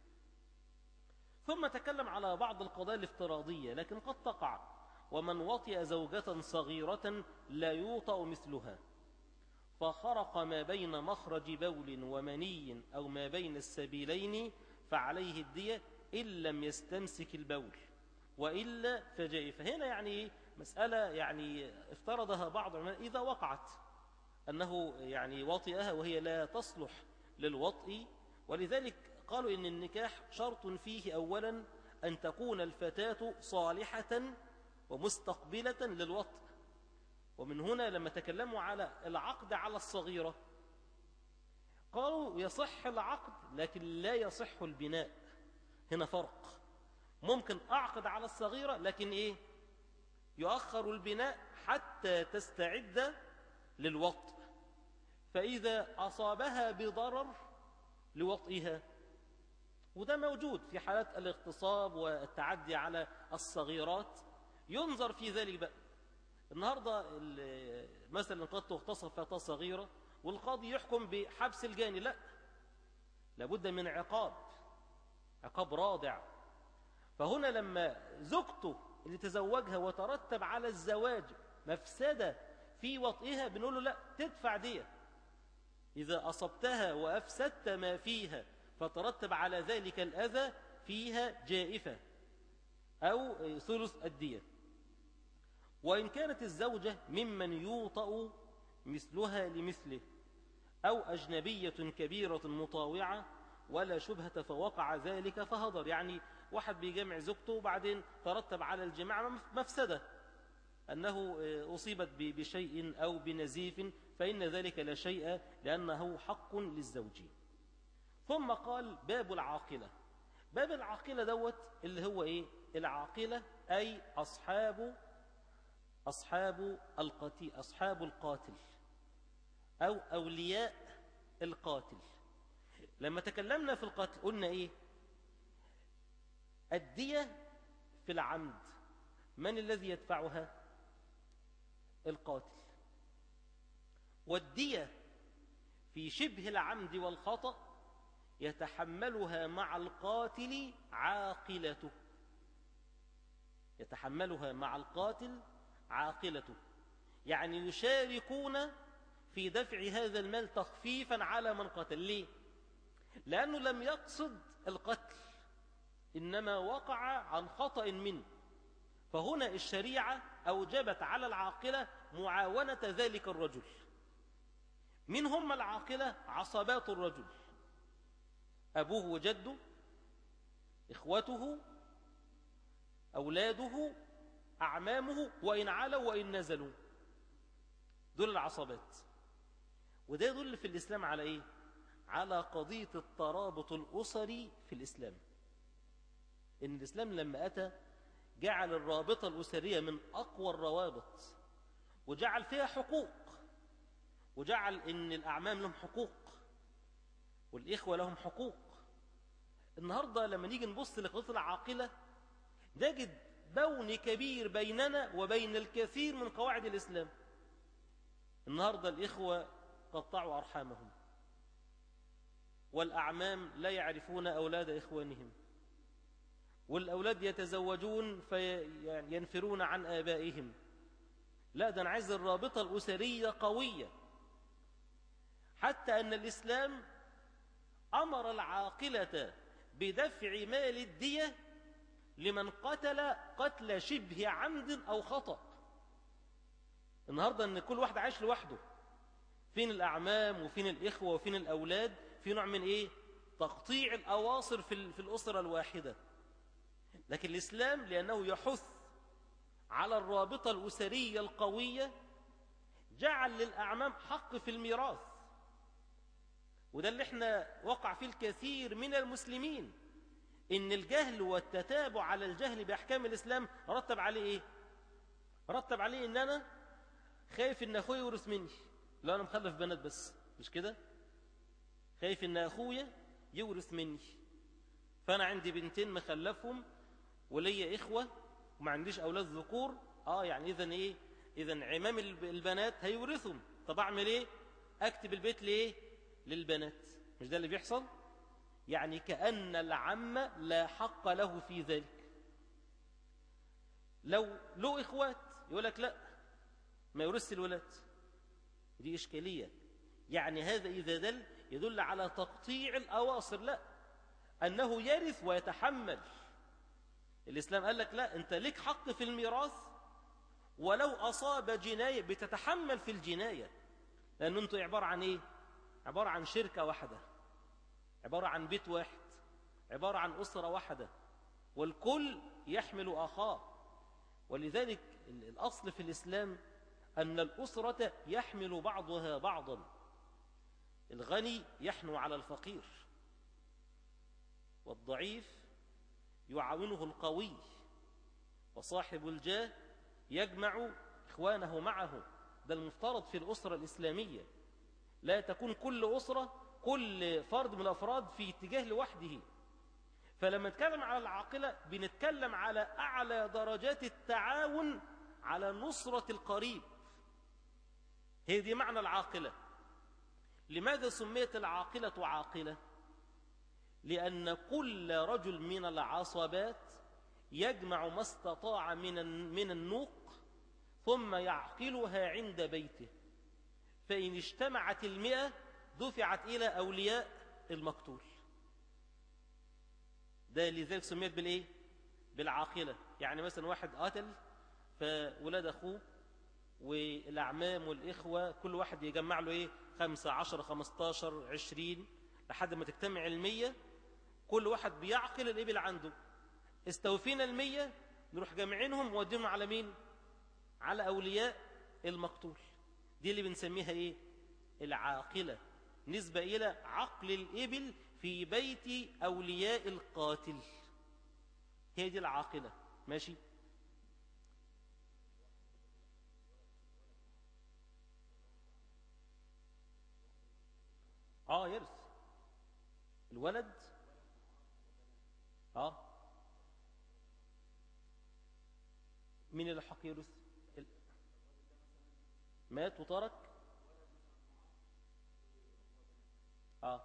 ثم تكلم على بعض القضايا الافتراضية لكن قد تقع: ومن وطئ زوجة صغيرة لا يوطأ مثلها، فخرق ما بين مخرج بول ومني أو ما بين السبيلين فعليه الدية إن لم يستمسك البول، وإلا فجائفة. هنا يعني مسألة يعني افترضها بعض العلماء إذا وقعت أنه يعني وطئها وهي لا تصلح للوطئ، ولذلك قالوا إن النكاح شرط فيه أولا أن تكون الفتاة صالحة ومستقبلة للوطئ. ومن هنا لما تكلموا على العقد على الصغيرة قالوا يصح العقد لكن لا يصح البناء. هنا فرق، ممكن أعقد على الصغيرة لكن إيه؟ يؤخر البناء حتى تستعد للوطء، فإذا أصابها بضرر لوطئها، وده موجود في حالات الاغتصاب والتعدي على الصغيرات، ينظر في ذلك بقى. النهاردة مثلا قد تغتصب فتاة صغيرة والقاضي يحكم بحبس الجاني، لا، لابد من عقاب، عقاب رادع. فهنا لما زوجته اللي تزوجها وترتب على الزواج مفسدة في وطئها بنقول له لا، تدفع دية. إذا أصبتها وأفسدت ما فيها فترتب على ذلك الأذى فيها جائفة أو ثلث الدية. وإن كانت الزوجة ممن يوطأ مثلها لمثله أو أجنبية كبيرة مطاوعة ولا شبهة فوقع ذلك فهضر، يعني واحد بيجمع زوجته وبعدين ترتب على الجماع مفسدة، أنه أصيبت بشيء أو بنزيف، فإن ذلك لا شيء لأنه حق للزوج. ثم قال: باب العاقلة. باب العاقلة دوت اللي هو إيه؟ العاقلة أي أصحاب أصحاب القتيل، أصحاب القاتل أو أولياء القاتل. لما تكلمنا في القتل قلنا إيه؟ الدية في العمد من الذي يدفعها؟ القاتل. والدية في شبه العمد والخطأ يتحملها مع القاتل عاقلته، يتحملها مع القاتل عاقلته، يعني يشاركون في دفع هذا المال تخفيفا على من قتل. ليه؟ لأنه لم يقصد القتل، إنما وقع عن خطأ منه، فهنا الشريعة أوجبت على العاقلة معاونة ذلك الرجل. من هم العاقلة؟ عصبات الرجل، أبوه وجده، إخوته، أولاده، أعمامه، وإن علوا وإن نزلوا، دول العصبات. وده يدل في الإسلام على إيه؟ على قضية الترابط الأسري في الإسلام. إن الإسلام لما أتى جعل الرابطة الأسرية من أقوى الروابط، وجعل فيها حقوق، وجعل إن الأعمام لهم حقوق والإخوة لهم حقوق. النهاردة لما نيجي نبص لقضية العاقلة نجد بون كبير بيننا وبين الكثير من قواعد الإسلام. النهاردة الإخوة قطعوا أرحامهم، والأعمام لا يعرفون أولاد إخوانهم، والأولاد يتزوجون فينفرون عن آبائهم. لا، ده أنا عايز الرابطة الأسرية قوية، حتى أن الإسلام أمر العاقلة بدفع مال الدية لمن قتل قتل شبه عمد أو خطأ. النهاردة أن كل واحد عايش لوحده، فين الأعمام وفين الإخوة وفين الأولاد؟ في نوع من إيه؟ تقطيع الأواصر في الأسرة الواحدة. لكن الإسلام لأنه يحث على الرابطة الأسرية القوية جعل للأعمام حق في الميراث، وده اللي احنا وقع فيه الكثير من المسلمين، إن الجهل والتتابع على الجهل بأحكام الإسلام رتب عليه إيه؟ رتب عليه إن أنا خايف إن أخوي يورث مني، لا أنا مخلف بنات بس، مش كده؟ خايف إن أخويا يورث مني، فأنا عندي بنتين مخلفهم وليا إخوة وما عنديش أولاد ذكور. آه يعني إذن إيه؟ إذن عمام البنات هيورثهم، طب أعمل إيه؟ أكتب البيت لإيه؟ للبنات. مش ده اللي بيحصل؟ يعني كأن العم لا حق له في ذلك. لو له إخوات يقول لك لا ما يورث الولاد، دي إشكالية. يعني هذا إذا دل يدل على تقطيع الأواصر، لا، أنه يرث ويتحمل. الإسلام قال لك لا، أنت لك حق في الميراث، ولو أصاب جناية بتتحمل في الجناية، لأن أنتوا عبارة عن إيه؟ عبارة عن شركة واحدة، عبارة عن بيت واحد، عبارة عن أسرة واحدة، والكل يحمل أخاه. ولذلك الأصل في الإسلام أن الأسرة يحمل بعضها بعضا، الغني يحنو على الفقير، والضعيف يعاونه القوي، وصاحب الجاه يجمع إخوانه معه. ده المفترض في الأسرة الإسلامية، لا تكون كل أسرة كل فرد من الأفراد في اتجاه لوحده. فلما نتكلم على العاقلة بنتكلم على أعلى درجات التعاون على نصرة القريب، هي دي معنى العاقلة. لماذا سميت العاقلة عاقلة؟ لأن كل رجل من العصبات يجمع ما استطاع من من النوق ثم يعقلها عند بيته، فإن اجتمعت المئة دفعت إلى أولياء المقتول. ده لذلك سميت بالإيه؟ بالعاقلة. يعني مثلا واحد قاتل فولاد أخوه والأعمام والإخوة كل واحد يجمع له إيه؟ خمسة عشر خمستاشر عشرين لحد ما تجتمع المية، كل واحد بيعقل الإبل عنده. استوفينا المية نروح جمعينهم ووديهم على مين؟ على أولياء المقتول. دي اللي بنسميها إيه؟ العاقلة، نسبة إلى عقل الإبل في بيت أولياء القاتل، هي دي العاقلة. ماشي. اه يرث الولد. اه مين اللي حق يرث؟ ال- مات وترك. اه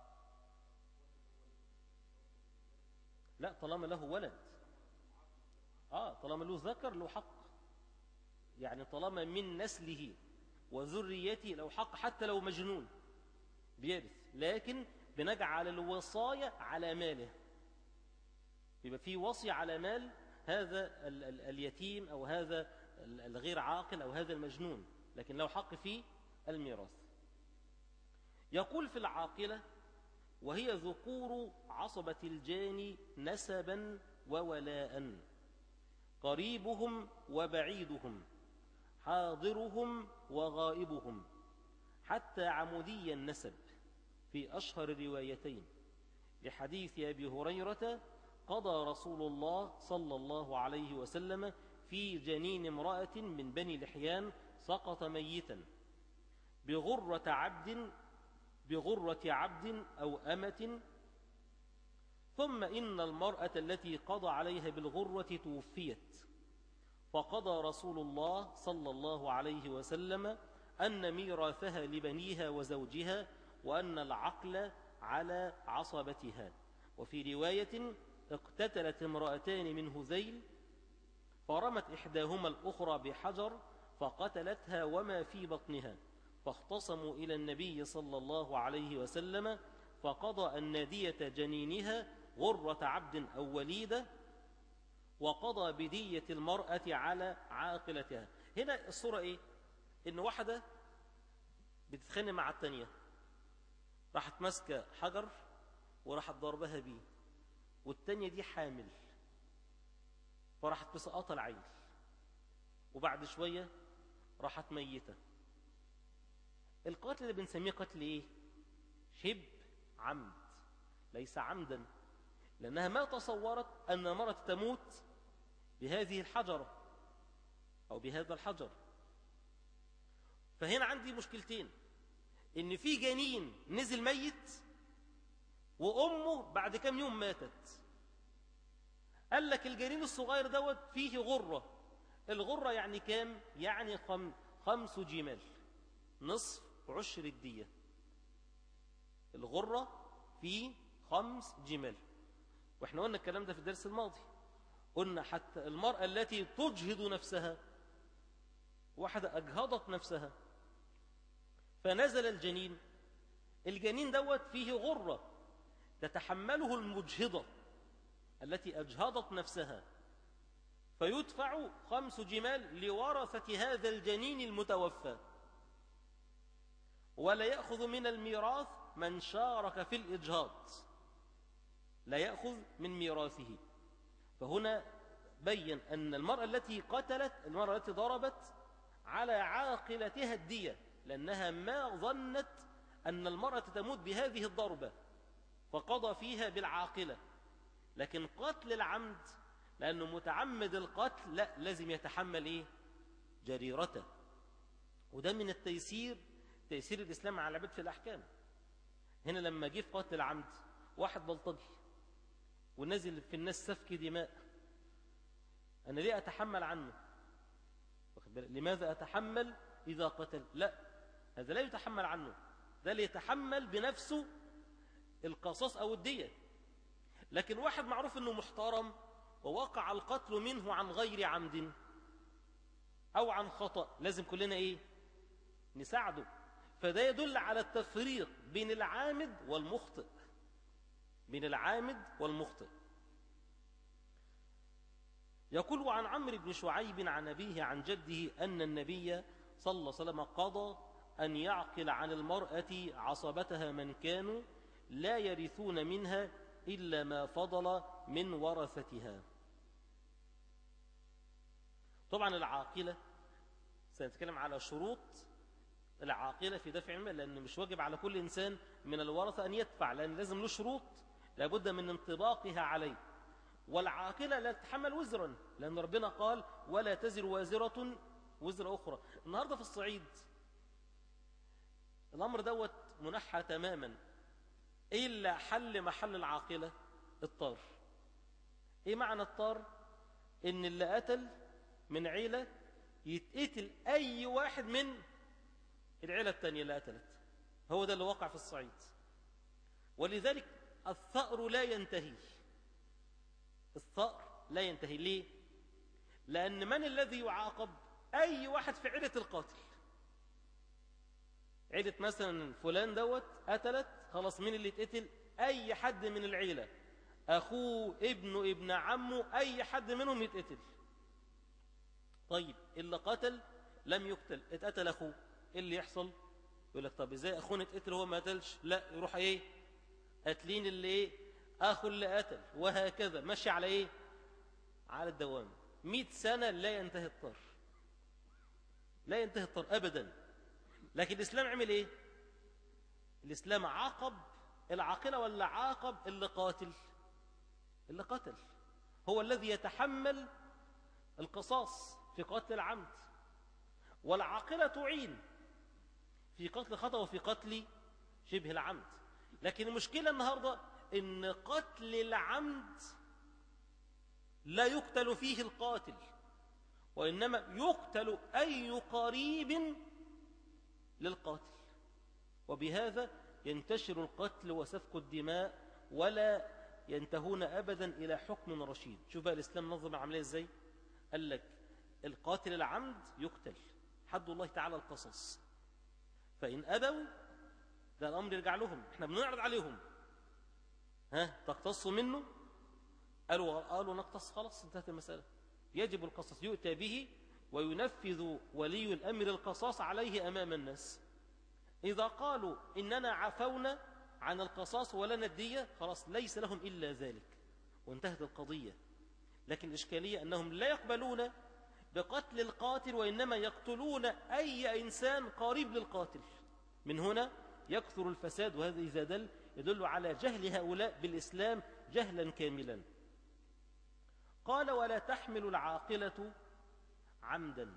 لا، طالما له ولد. اه طالما له ذكر له حق، يعني طالما من نسله وذريته له حق، حتى لو مجنون بيرث، لكن بنجعل الوصاية على ماله، يبقى في وصي على مال هذا ال ال اليتيم أو هذا ال- الغير عاقل أو هذا المجنون، لكن له حق في الميراث. يقول في العاقلة: وهي ذكور عصبة الجاني نسبا وولاء، قريبهم وبعيدهم، حاضرهم وغائبهم، حتى عمودي النسب في أشهر الروايتين لحديث أبي هريرة: قضى رسول الله صلى الله عليه وسلم في جنين امرأة من بني لحيان سقط ميتا بغرة عبد بغرة عبد أو أمة، ثم إن المرأة التي قضى عليها بالغرة توفيت، فقضى رسول الله صلى الله عليه وسلم أن ميراثها لبنيها وزوجها، وأن العقل على عصبتها. وفي رواية: اقتتلت امرأتان من هذيل فرمت إحداهما الأخرى بحجر فقتلتها وما في بطنها، فاختصموا إلى النبي صلى الله عليه وسلم، فقضى أن دية جنينها غرة عبد أو وليدة، وقضى بدية المرأة على عاقلتها. هنا الصورة إيه؟ إن واحدة بتتخانق مع التانية، راحت ماسكة حجر وراحت ضربها بيه، والتانية دي حامل فراحت مسقطة العيل، وبعد شوية راحت ميتة. القتل اللي بنسميه قتل إيه؟ شبه عمد، ليس عمدا، لأنها ما تصورت أن المرأة تموت بهذه الحجرة أو بهذا الحجر. فهنا عندي مشكلتين: إن في جنين نزل ميت، وأمه بعد كم يوم ماتت. قال لك الجنين الصغير دوت فيه غرة. الغرة يعني كام؟ يعني خم خمس جمال، نصف عشر الدية. الغرة فيه خمس جمال، واحنا قلنا الكلام ده في الدرس الماضي. قلنا حتى المرأة التي تجهض نفسها، واحدة أجهضت نفسها فنزل الجنين، الجنين دوت فيه غرة تتحمله المجهضة التي أجهضت نفسها، فيدفع خمس جمال لورثة هذا الجنين المتوفى، ولا يأخذ من الميراث من شارك في الإجهاض، لا يأخذ من ميراثه. فهنا بين أن المرأة التي قتلت، المرأة التي ضربت، على عاقلتها الدية، لأنها ما ظنت أن المرأة تموت بهذه الضربة فقضى فيها بالعاقلة. لكن قتل العمد لأنه متعمد القتل، لا، لازم يتحمل إيه؟ جريرته. وده من التيسير، تيسير الإسلام على العباد في الأحكام. هنا لما جه في قتل العمد واحد بلطجي ونزل في الناس سفك دماء، أنا ليه أتحمل عنه؟ لماذا أتحمل إذا قتل؟ لا، هذا لا يتحمل عنه، ده اللي يتحمل بنفسه القصاص أو الدية. لكن واحد معروف أنه محترم ووقع القتل منه عن غير عمد أو عن خطأ، لازم كلنا إيه؟ نساعده. فده يدل على التفريق بين العامد والمخطئ، بين العامد والمخطئ. يقول: عن عمرو بن شعيب عن أبيه عن جده أن النبي صلى الله عليه وسلم قضى أن يعقل عن المرأة عصبتها من كانوا لا يرثون منها إلا ما فضل من ورثتها. طبعا العاقلة سنتكلم على شروط العاقلة في دفع المال، لأن مش واجب على كل إنسان من الورثة أن يدفع، لأن لازم له شروط لابد من انطباقها عليه. والعاقلة لا تتحمل وزرا، لأن ربنا قال ولا تزر وازرة وزر أخرى. النهاردة في الصعيد الأمر دوت منحى تماما، إلا حل محل العاقلة الطار. إيه معنى الطار؟ إن اللي قتل من عيلة يتقتل أي واحد من العيلة التانية اللي قتلت. هو ده اللي وقع في الصعيد. ولذلك الثأر لا ينتهي، الثأر لا ينتهي. ليه؟ لأن من الذي يعاقب؟ أي واحد في عيلة القاتل. عيلة مثلا فلان دوت قتلت، خلاص مين اللي يتقتل؟ أي حد من العيلة، أخوه، ابنه، ابن عمه، أي حد منهم يتقتل. طيب اللي قتل لم يقتل، اتقتل أخوه، إيه اللي يحصل؟ يقول لك طب إزاي أخونا اتقتل هو ما قتلش؟ لا، يروح إيه؟ قاتلين اللي إيه؟ أخو اللي قتل، وهكذا ماشي على إيه؟ على الدوام. مئة سنة لا ينتهي الطر، لا ينتهي الطر أبدا. لكن الإسلام عمل إيه؟ الإسلام عاقب العاقلة ولا عاقب اللي قاتل؟ اللي قتل هو الذي يتحمل القصاص في قتل العمد، والعاقلة تعين في قتل خطأ وفي قتل شبه العمد. لكن المشكلة النهاردة إن قتل العمد لا يقتل فيه القاتل، وإنما يقتل أي قريب للقاتل، وبهذا ينتشر القتل وسفك الدماء ولا ينتهون أبدا إلى حكم رشيد. شوف بقى الإسلام نظم العملية إزاي. قال لك القاتل العمد يقتل، حد الله تعالى القصص، فإن أبوا ده الأمر يرجع لهم، احنا بنعرض عليهم، ها تقتصوا منه؟ قالوا قالوا نقتص، خلاص انتهت المسألة، يجب القصص، يؤتى به وينفذ ولي الأمر القصاص عليه أمام الناس. إذا قالوا إننا عفونا عن القصاص ولنا الدية، خلاص ليس لهم إلا ذلك وانتهت القضية. لكن الإشكالية أنهم لا يقبلون بقتل القاتل، وإنما يقتلون أي إنسان قريب للقاتل. من هنا يكثر الفساد، وهذا إذا دل يدل على جهل هؤلاء بالإسلام جهلا كاملا. قال ولا تحمل العاقلة عمدا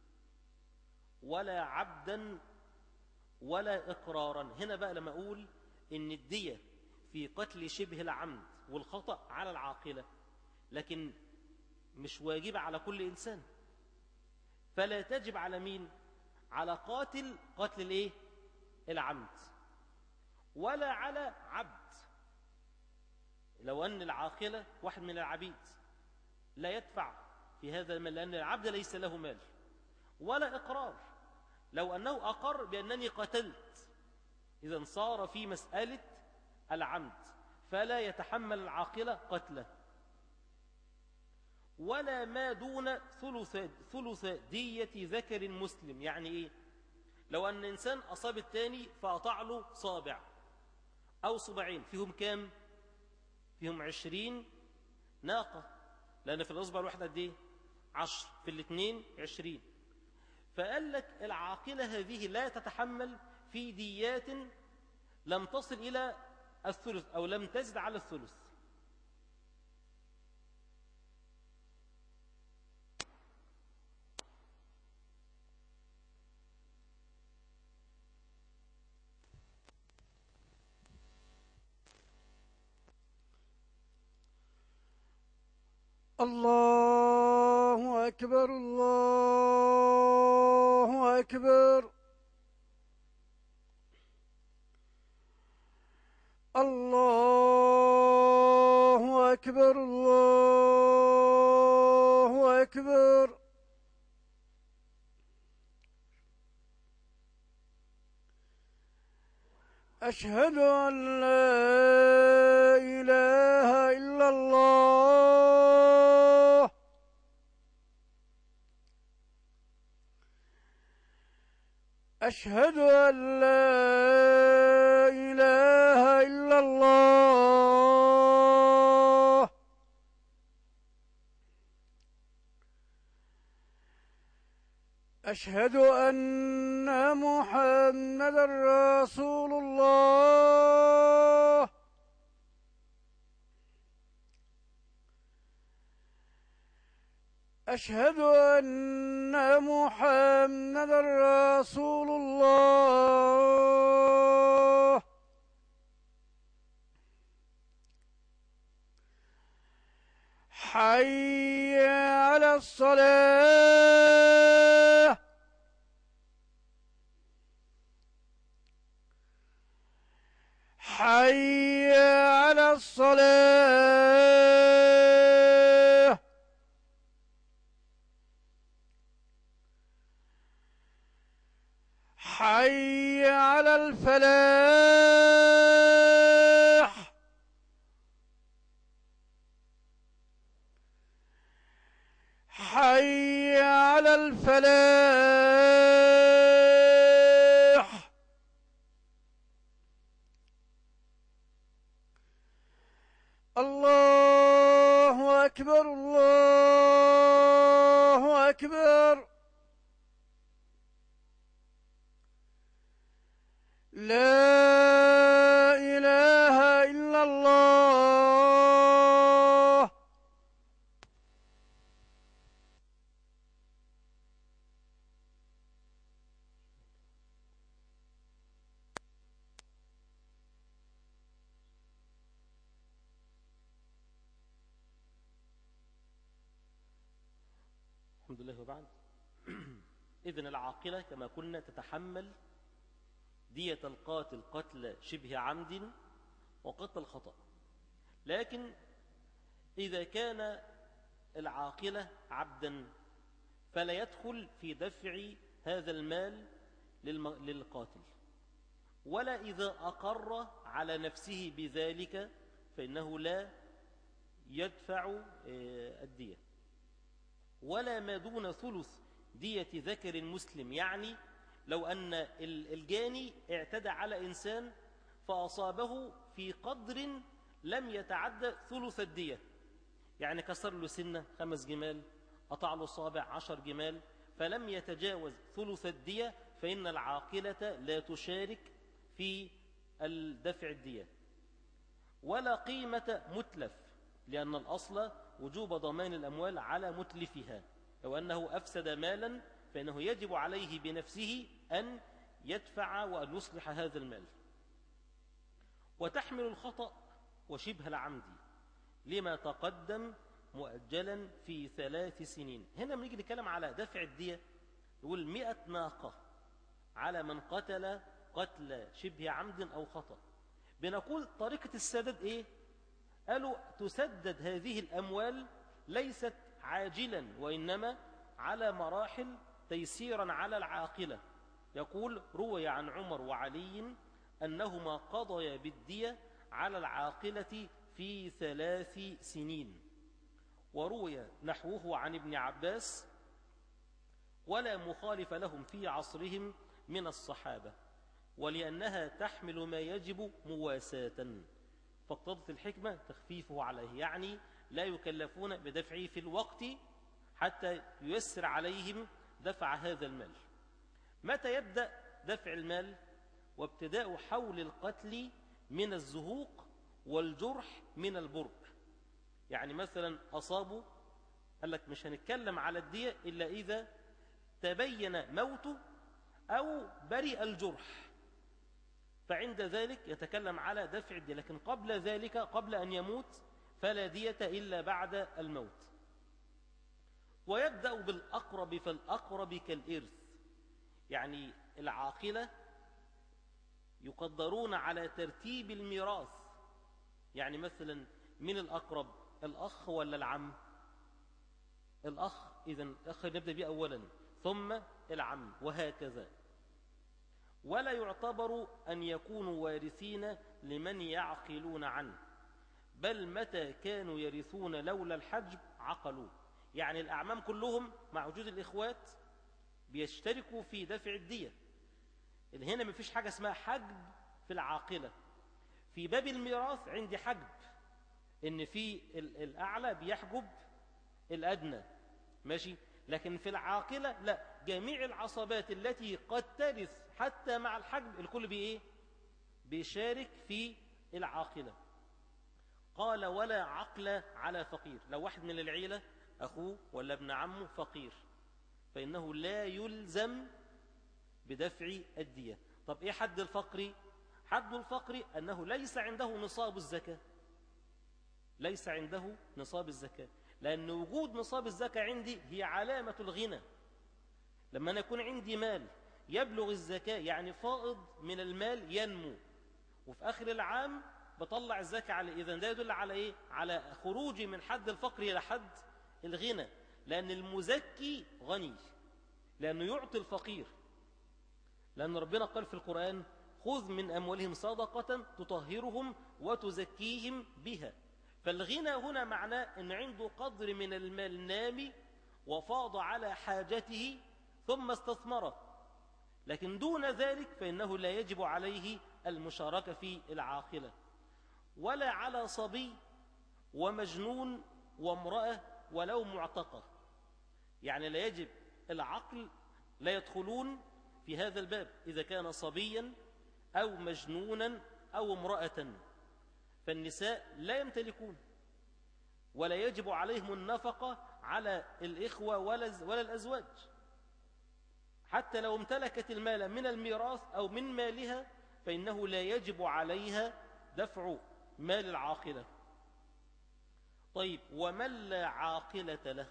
ولا عبدا ولا إقرارا. هنا بقى لما أقول إن الدية في قتل شبه العمد والخطأ على العاقلة، لكن مش واجبة على كل إنسان، فلا تجب على مين؟ على قاتل قتل الإيه؟ العمد، ولا على عبد. لو أن العاقلة واحد من العبيد لا يدفع في هذا المال لأن العبد ليس له مال، ولا إقرار. لو أنه أقر بأنني قتلت، إذن صار في مسألة العمد، فلا يتحمل العاقلة قتله. ولا ما دون ثلث ثلث دية ذكر مسلم. يعني إيه؟ لو أن إنسان أصاب الثاني فأطع له صابع أو صبعين، فيهم كام؟ فيهم عشرين ناقة، لأن في الأصبع الواحدة قد إيه؟ عشر، في الاثنين عشرين. فقال لك العاقلة هذه لا تتحمل في ديات لم تصل إلى الثلث أو لم تزد على الثلث. الله أكبر الله أكبر الله أكبر الله أكبر. أشهد أن لا إله إلا الله. أشهد أن لا إله إلا الله. أشهد أن محمدا رسول الله. أشهد أن محمدا رسول الله. حي على الصلاة. حي على الصلاة. حي على الفلاح. حي على الفلاح. الله أكبر الله أكبر. لا إله إلا الله. الحمد لله وبعد. إذن العاقلة كما قلنا تتحمل دية القاتل قتل شبه عمد وقتل خطأ، لكن إذا كان العاقلة عبدا فلا يدخل في دفع هذا المال للقاتل، ولا إذا أقر على نفسه بذلك فإنه لا يدفع الدية، ولا ما دون ثلث دية ذكر مسلم. يعني لو أن الجاني اعتدى على إنسان فأصابه في قدر لم يتعدى ثلث الدية، يعني كسر له سنة خمس جمال، قطع له صابع عشر جمال، فلم يتجاوز ثلث الدية، فإن العاقلة لا تشارك في الدفع الدية. ولا قيمة متلف، لأن الأصل وجوب ضمان الأموال على متلفها، لو أنه أفسد مالا فإنه يجب عليه بنفسه أن يدفع وأن يصلح هذا المال. وتحمل الخطأ وشبه العمد لما تقدم مؤجلا في ثلاث سنين. هنا بنيجي نتكلم على دفع الدية، يقول مئة ناقة على من قتل قتل شبه عمد أو خطأ. بنقول طريقة السدد إيه؟ قالوا تسدد هذه الأموال ليست عاجلا، وإنما على مراحل تيسيرا على العاقلة. يقول روي عن عمر وعلي أنهما قضيا بالدية على العاقلة في ثلاث سنين، وروي نحوه عن ابن عباس، ولا مخالف لهم في عصرهم من الصحابة، ولأنها تحمل ما يجب مواساة، فاقتضت الحكمة تخفيفه عليه، يعني لا يكلفون بدفعه في الوقت حتى ييسر عليهم دفع هذا المال. متى يبدأ دفع المال؟ وابتداء حول القتل من الزهوق والجرح من البرء. يعني مثلا أصابوا، قال لك مش هنتكلم على الدية إلا إذا تبين موته أو برئ الجرح، فعند ذلك يتكلم على دفع الدية، لكن قبل ذلك قبل أن يموت فلا دية إلا بعد الموت. ويبدأ بالأقرب فالأقرب كالإرث، يعني العاقلة يقدرون على ترتيب الميراث. يعني مثلا من الأقرب، الأخ ولا العم؟ الأخ، إذن الأخ نبدأ به أولا ثم العم، وهكذا. ولا يعتبر أن يكونوا وارثين لمن يعقلون عنه، بل متى كانوا يرثون لولا الحجب عقلوا. يعني الأعمام كلهم مع وجود الإخوات بيشتركوا في دفع الدية. هنا ما فيش حاجة اسمها حجب في العاقلة. في باب الميراث عندي حجب، إن في الأعلى بيحجب الأدنى، ماشي. لكن في العاقلة لا، جميع العصبات التي قد ترث حتى مع الحجب الكل بإيه؟ بيشارك في العاقلة. قال ولا عقل على فقير. لو واحد من العيلة أخوه ولا ابن عمه فقير، فإنه لا يلزم بدفع الدية. طب إيه حد الفقر؟ حد الفقر أنه ليس عنده نصاب الزكاة، ليس عنده نصاب الزكاة، لأن وجود نصاب الزكاة عندي هي علامة الغنى. لما أنا يكون عندي مال يبلغ الزكاة، يعني فائض من المال ينمو، وفي آخر العام بطلع الزكاة على، إذن ده يدل على إيه؟ على خروجي من حد الفقر إلى حد الغنى، لأن المزكي غني، لأنه يعطي الفقير، لأن ربنا قال في القرآن: خذ من أموالهم صدقة تطهرهم وتزكيهم بها. فالغنى هنا معناه أن عنده قدر من المال نامي وفاض على حاجته ثم استثمره، لكن دون ذلك فإنه لا يجب عليه المشاركة في العاقلة، ولا على صبي ومجنون وامرأة ولو معتقة، يعني لا يجب، العقل لا يدخلون في هذا الباب إذا كان صبيا أو مجنونا أو امرأة، فالنساء لا يمتلكون ولا يجب عليهم النفقة على الإخوة ولا ولا الأزواج، حتى لو امتلكت المال من الميراث أو من مالها فإنه لا يجب عليها دفع مال العاقلة. طيب، ومن لا عاقلة له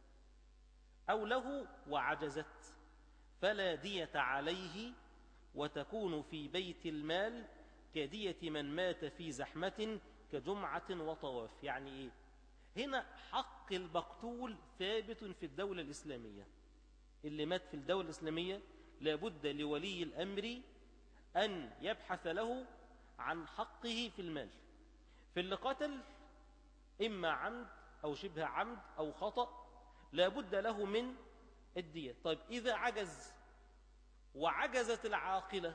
أو له وعجزت فلا دية عليه، وتكون في بيت المال كدية من مات في زحمة كجمعة وطواف. يعني إيه؟ هنا حق المقتول ثابت في الدولة الإسلامية، اللي مات في الدولة الإسلامية لابد لولي الأمر أن يبحث له عن حقه في المال. في اللي قتل إما عمد أو شبه عمد أو خطأ لابد له من الدية. طيب، إذا عجز وعجزت العاقلة،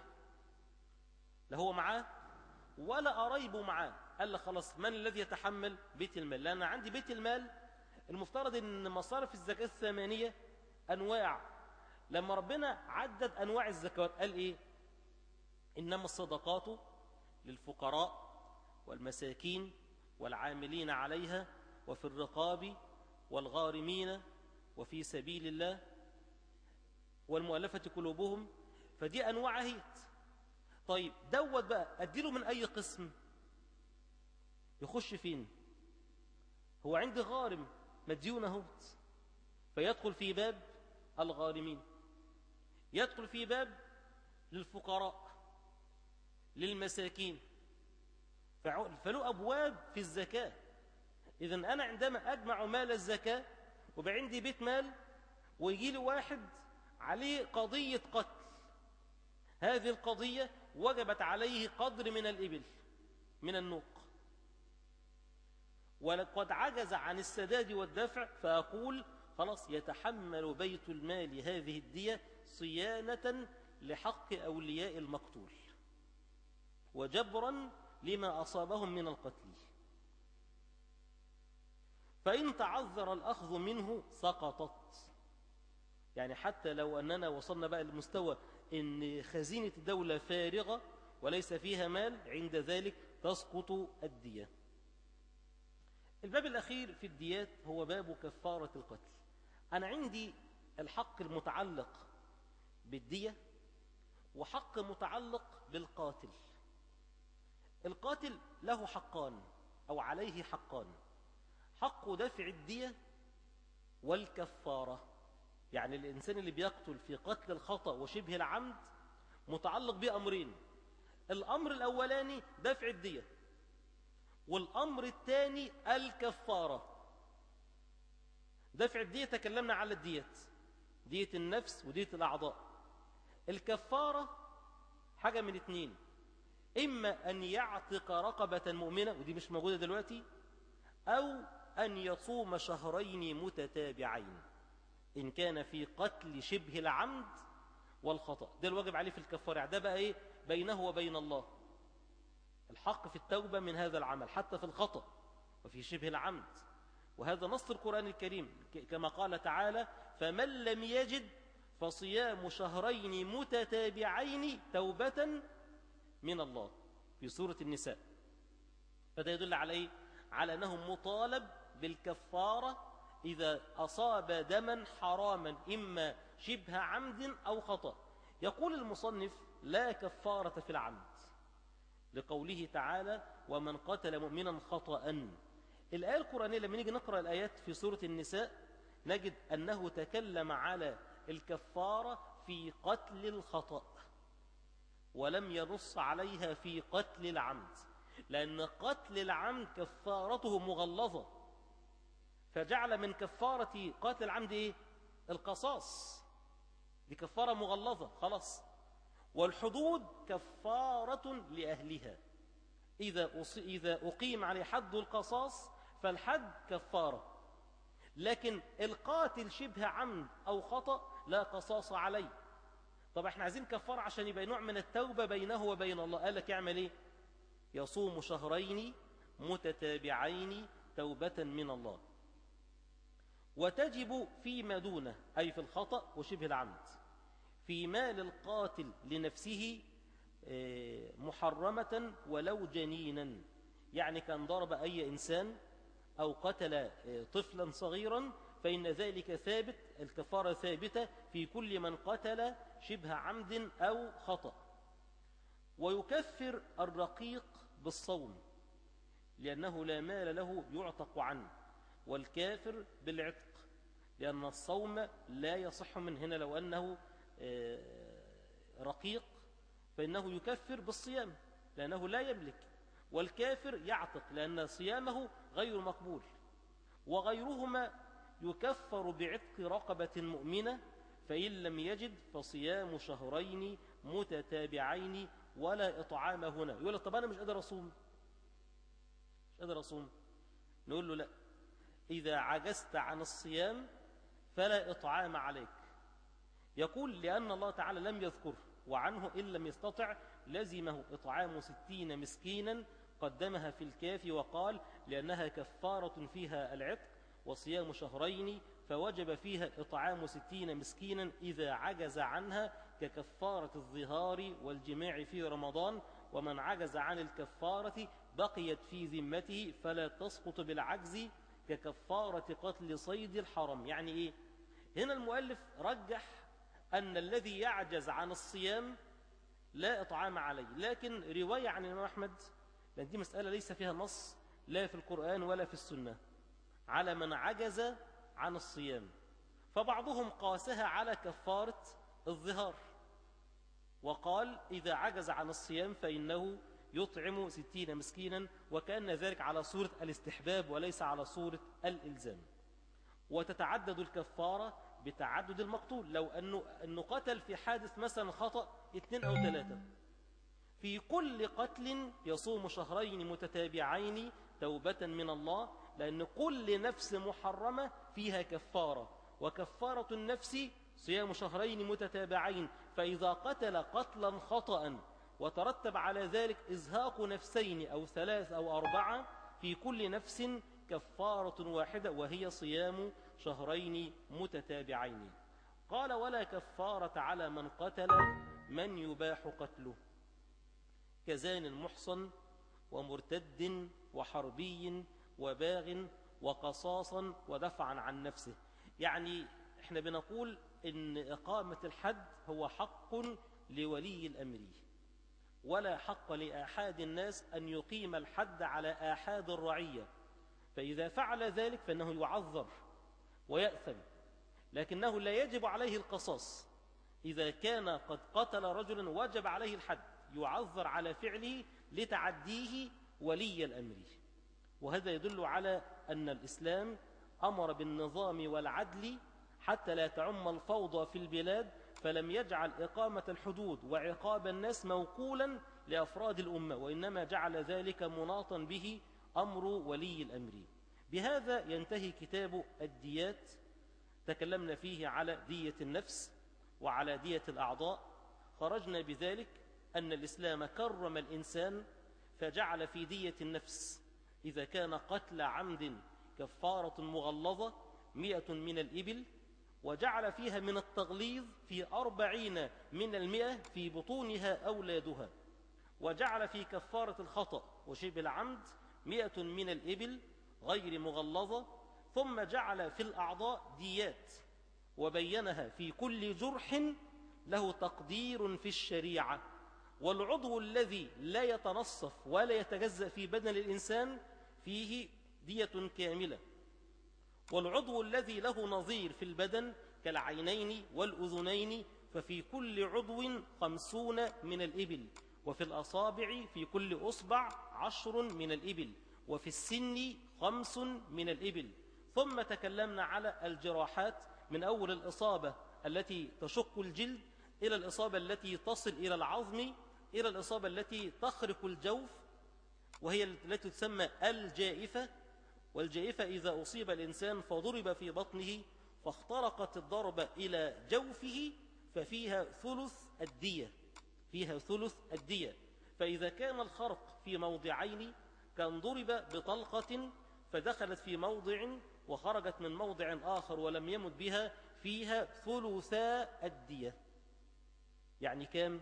لا هو معاه ولا قرايبه معاه، قال له خلاص، من الذي يتحمل بيت المال؟ لأن عندي بيت المال المفترض أن مصارف الزكاة الثمانية أنواع. لما ربنا عدد أنواع الزكوات قال إيه؟ إنما الصدقات للفقراء والمساكين والعاملين عليها وفي الرقاب والغارمين وفي سبيل الله والمؤلفة قلوبهم. فدي أنواع هيت. طيب، دوت بقى أديله من أي قسم؟ يخش فين؟ هو عندي غارم مديون اهوت، فيدخل في باب الغارمين، يدخل في باب للفقراء للمساكين، فله أبواب في الزكاة. إذن أنا عندما أجمع مال الزكاة وبقى عندي بيت مال ويجي لي واحد عليه قضية قتل، هذه القضية وجبت عليه قدر من الإبل من النوق، ولقد عجز عن السداد والدفع، فأقول خلاص يتحمل بيت المال هذه الدية صيانة لحق أولياء المقتول وجبرا لما أصابهم من القتل. فإن تعذر الأخذ منه سقطت، يعني حتى لو أننا وصلنا بقى لمستوى إن خزينة الدولة فارغة وليس فيها مال، عند ذلك تسقط الدية. الباب الأخير في الديات هو باب كفارة القتل. أنا عندي الحق المتعلق بالدية وحق متعلق بالقاتل. القاتل له حقان أو عليه حقان: حق دفع الدية والكفارة. يعني الإنسان اللي بيقتل في قتل الخطأ وشبه العمد متعلق بأمرين: الأمر الأولاني دفع الدية، والأمر الثاني الكفارة. دفع الدية تكلمنا على الدية، دية النفس ودية الأعضاء. الكفارة حاجة من اتنين: إما أن يعتق رقبة مؤمنة، ودي مش موجودة دلوقتي، أو أن يصوم شهرين متتابعين إن كان في قتل شبه العمد والخطأ. ده الواجب عليه في الكفارة. ده بقى إيه؟ بينه وبين الله، الحق في التوبة من هذا العمل حتى في الخطأ وفي شبه العمد. وهذا نص القرآن الكريم كما قال تعالى: فمن لم يجد فصيام شهرين متتابعين توبة من الله، في سورة النساء. فده يدل على إيه؟ على أنه مطالب بالكفارة إذا أصاب دما حراما إما شبه عمد أو خطأ. يقول المصنف لا كفارة في العمد لقوله تعالى ومن قتل مؤمنا خطأ. الآية القرآنية لما نيجي نقرأ الآيات في سورة النساء نجد أنه تكلم على الكفارة في قتل الخطأ ولم ينص عليها في قتل العمد، لأن قتل العمد كفارته مغلظة، فجعل من كفارة قتل العمد إيه؟ القصاص، دي كفارة مغلظة خلاص. والحدود كفارة لأهلها، إذا إذا أقيم عليه حد القصاص فالحد كفارة، لكن القاتل شبه عمد أو خطأ لا قصاص عليه. طب احنا عايزين كفارة عشان يبقى نوع من التوبة بينه وبين الله، قال لك يعمل ايه؟ يصوم شهرين متتابعين توبة من الله. وتجب فيما دونه أي في الخطأ وشبه العمد في مال القاتل لنفسه محرمة ولو جنينا، يعني كان ضرب أي إنسان أو قتل طفلا صغيرا فإن ذلك ثابت، الكفارة ثابتة في كل من قتل شبه عمد أو خطأ. ويكفر الرقيق بالصوم لأنه لا مال له يعتق عنه، والكافر بالعتق لأن الصوم لا يصح من هنا لو أنه رقيق فإنه يكفر بالصيام لأنه لا يملك، والكافر يعتق لأن صيامه غير مقبول. وغيرهما يكفر بعتق رقبة مؤمنة فإن لم يجد فصيام شهرين متتابعين ولا إطعام هنا. يقول لك طب أنا مش قادر أصوم مش قادر أصوم نقول له لا، إذا عجزت عن الصيام فلا إطعام عليك. يقول لأن الله تعالى لم يذكر، وعنه إن لم يستطع لزمه إطعام ستين مسكينا قدمها في الكافي وقال لأنها كفارة فيها العتق وصيام شهرين فوجب فيها إطعام ستين مسكينا إذا عجز عنها ككفارة الظهار والجماع في رمضان. ومن عجز عن الكفارة بقيت في ذمته فلا تسقط بالعجز ككفارة قتل صيد الحرم. يعني إيه؟ هنا المؤلف رجح أن الذي يعجز عن الصيام لا إطعام عليه، لكن رواية عن الإمام أحمد، لأن دي مسألة ليس فيها نص لا في القرآن ولا في السنة على من عجز عن الصيام، فبعضهم قاسها على كفارة الظهار وقال إذا عجز عن الصيام فإنه يطعم ستين مسكينا، وكأن ذلك على صورة الاستحباب وليس على صورة الإلزام. وتتعدد الكفارة بتعدد المقتول، لو أنه, أنه قتل في حادث مثلا خطأ اثنين أو ثلاثة، في كل قتل يصوم شهرين متتابعين توبة من الله، لأن كل نفس محرمة فيها كفارة، وكفارة النفس صيام شهرين متتابعين. فإذا قتل قتلا خطأ وترتب على ذلك إزهاق نفسين أو ثلاث أو أربعة في كل نفس كفارة واحدة وهي صيام شهرين متتابعين. قال ولا كفارة على من قتل من يباح قتله كزان محصن ومرتد وحربي وباغ وقصاصا ودفعا عن نفسه. يعني احنا بنقول ان إقامة الحد هو حق لولي الأمر، ولا حق لآحاد الناس أن يقيم الحد على آحاد الرعية، فإذا فعل ذلك فإنه يعذر ويأثم، لكنه لا يجب عليه القصاص. إذا كان قد قتل رجلا وجب عليه الحد، يعذر على فعله لتعديه ولي الأمر. وهذا يدل على أن الإسلام أمر بالنظام والعدل حتى لا تعم الفوضى في البلاد، فلم يجعل إقامة الحدود وعقاب الناس موكولا لأفراد الأمة، وإنما جعل ذلك مناطا به أمر ولي الأمر. بهذا ينتهي كتاب الديات، تكلمنا فيه على دية النفس وعلى دية الأعضاء. خرجنا بذلك أن الإسلام كرم الإنسان فجعل في دية النفس إذا كان قتل عمد كفارة مغلظة مئة من الإبل، وجعل فيها من التغليظ في أربعين من المئة في بطونها أولادها، وجعل في كفارة الخطأ وشبه العمد مئة من الإبل غير مغلظة ثم جعل في الأعضاء ديات وبينها في كل جرح له تقدير في الشريعة. والعضو الذي لا يتنصف ولا يتجزأ في بدن الإنسان فيه دية كاملة، والعضو الذي له نظير في البدن كالعينين والأذنين ففي كل عضو خمسون من الإبل، وفي الأصابع في كل أصبع عشر من الإبل، وفي السن خمس من الإبل. ثم تكلمنا على الجراحات من أول الإصابة التي تشق الجلد إلى الإصابة التي تصل إلى العظم إلى الإصابة التي تخرق الجوف وهي التي تسمى الجائفة. والجائفة إذا أصيب الإنسان فضرب في بطنه فاخترقت الضربة إلى جوفه ففيها ثلث الدية فيها ثلث الدية. فإذا كان الخرق في موضعين كان ضرب بطلقة فدخلت في موضع وخرجت من موضع آخر ولم يمت بها فيها ثلثا الدية. يعني كام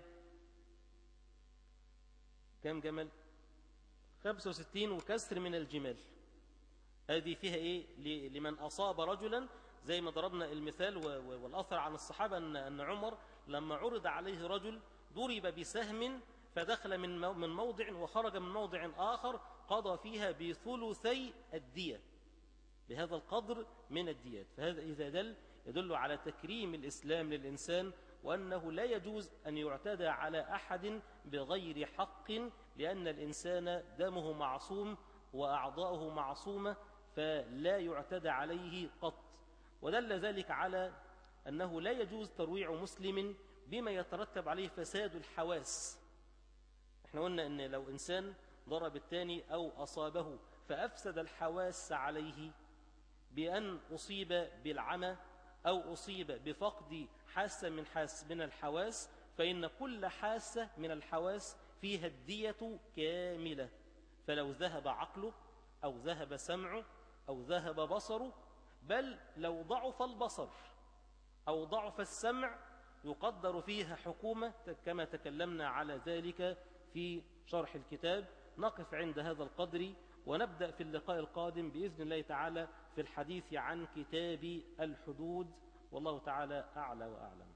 كام جمل؟ خمسة وستين وكسر من الجمال. هذه فيها إيه لمن أصاب رجلا، زي ما ضربنا المثال والأثر عن الصحابة أن عمر لما عرض عليه رجل ضرب بسهم فدخل من موضع وخرج من موضع آخر قضى فيها بثلثي الدية، بهذا القدر من الديات. فهذا إذا دل يدل على تكريم الإسلام للإنسان، وأنه لا يجوز أن يعتدى على أحد بغير حق، لأن الإنسان دمه معصوم وأعضاؤه معصومة فلا يعتدى عليه قط. ودل ذلك على أنه لا يجوز ترويع مسلم بما يترتب عليه فساد الحواس. احنا قلنا أن لو إنسان ضرب الثاني أو أصابه فأفسد الحواس عليه بأن أصيب بالعمى أو أصيب بفقد حاسة من حاس من الحواس، فإن كل حاسة من الحواس فيها الدية كاملة. فلو ذهب عقله أو ذهب سمعه أو ذهب بصره، بل لو ضعف البصر أو ضعف السمع يقدر فيها حكومة كما تكلمنا على ذلك في شرح الكتاب. نقف عند هذا القدر ونبدأ في اللقاء القادم بإذن الله تعالى في الحديث عن كتاب الحدود، والله تعالى أعلى وأعلم.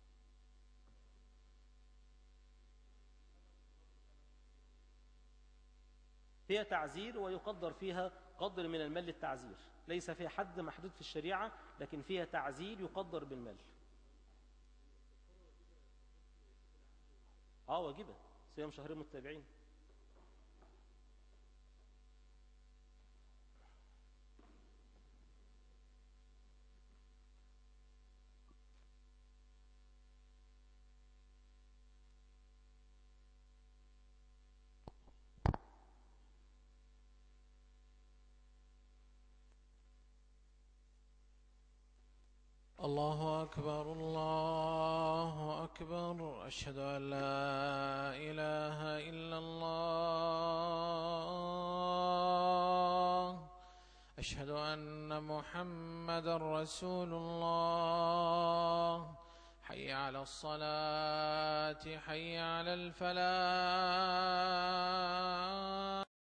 فيها تعزير ويقدر فيها قدر من المال للتعزير، ليس فيها حد محدود في الشريعة، لكن فيها تعزير يقدر بالمال. آه واجبة صيام شهرين متابعين. الله أكبر الله أكبر، أشهد أن لا إله إلا الله، أشهد أن محمدا رسول الله. حي على الصلاة، حي على الفلاح.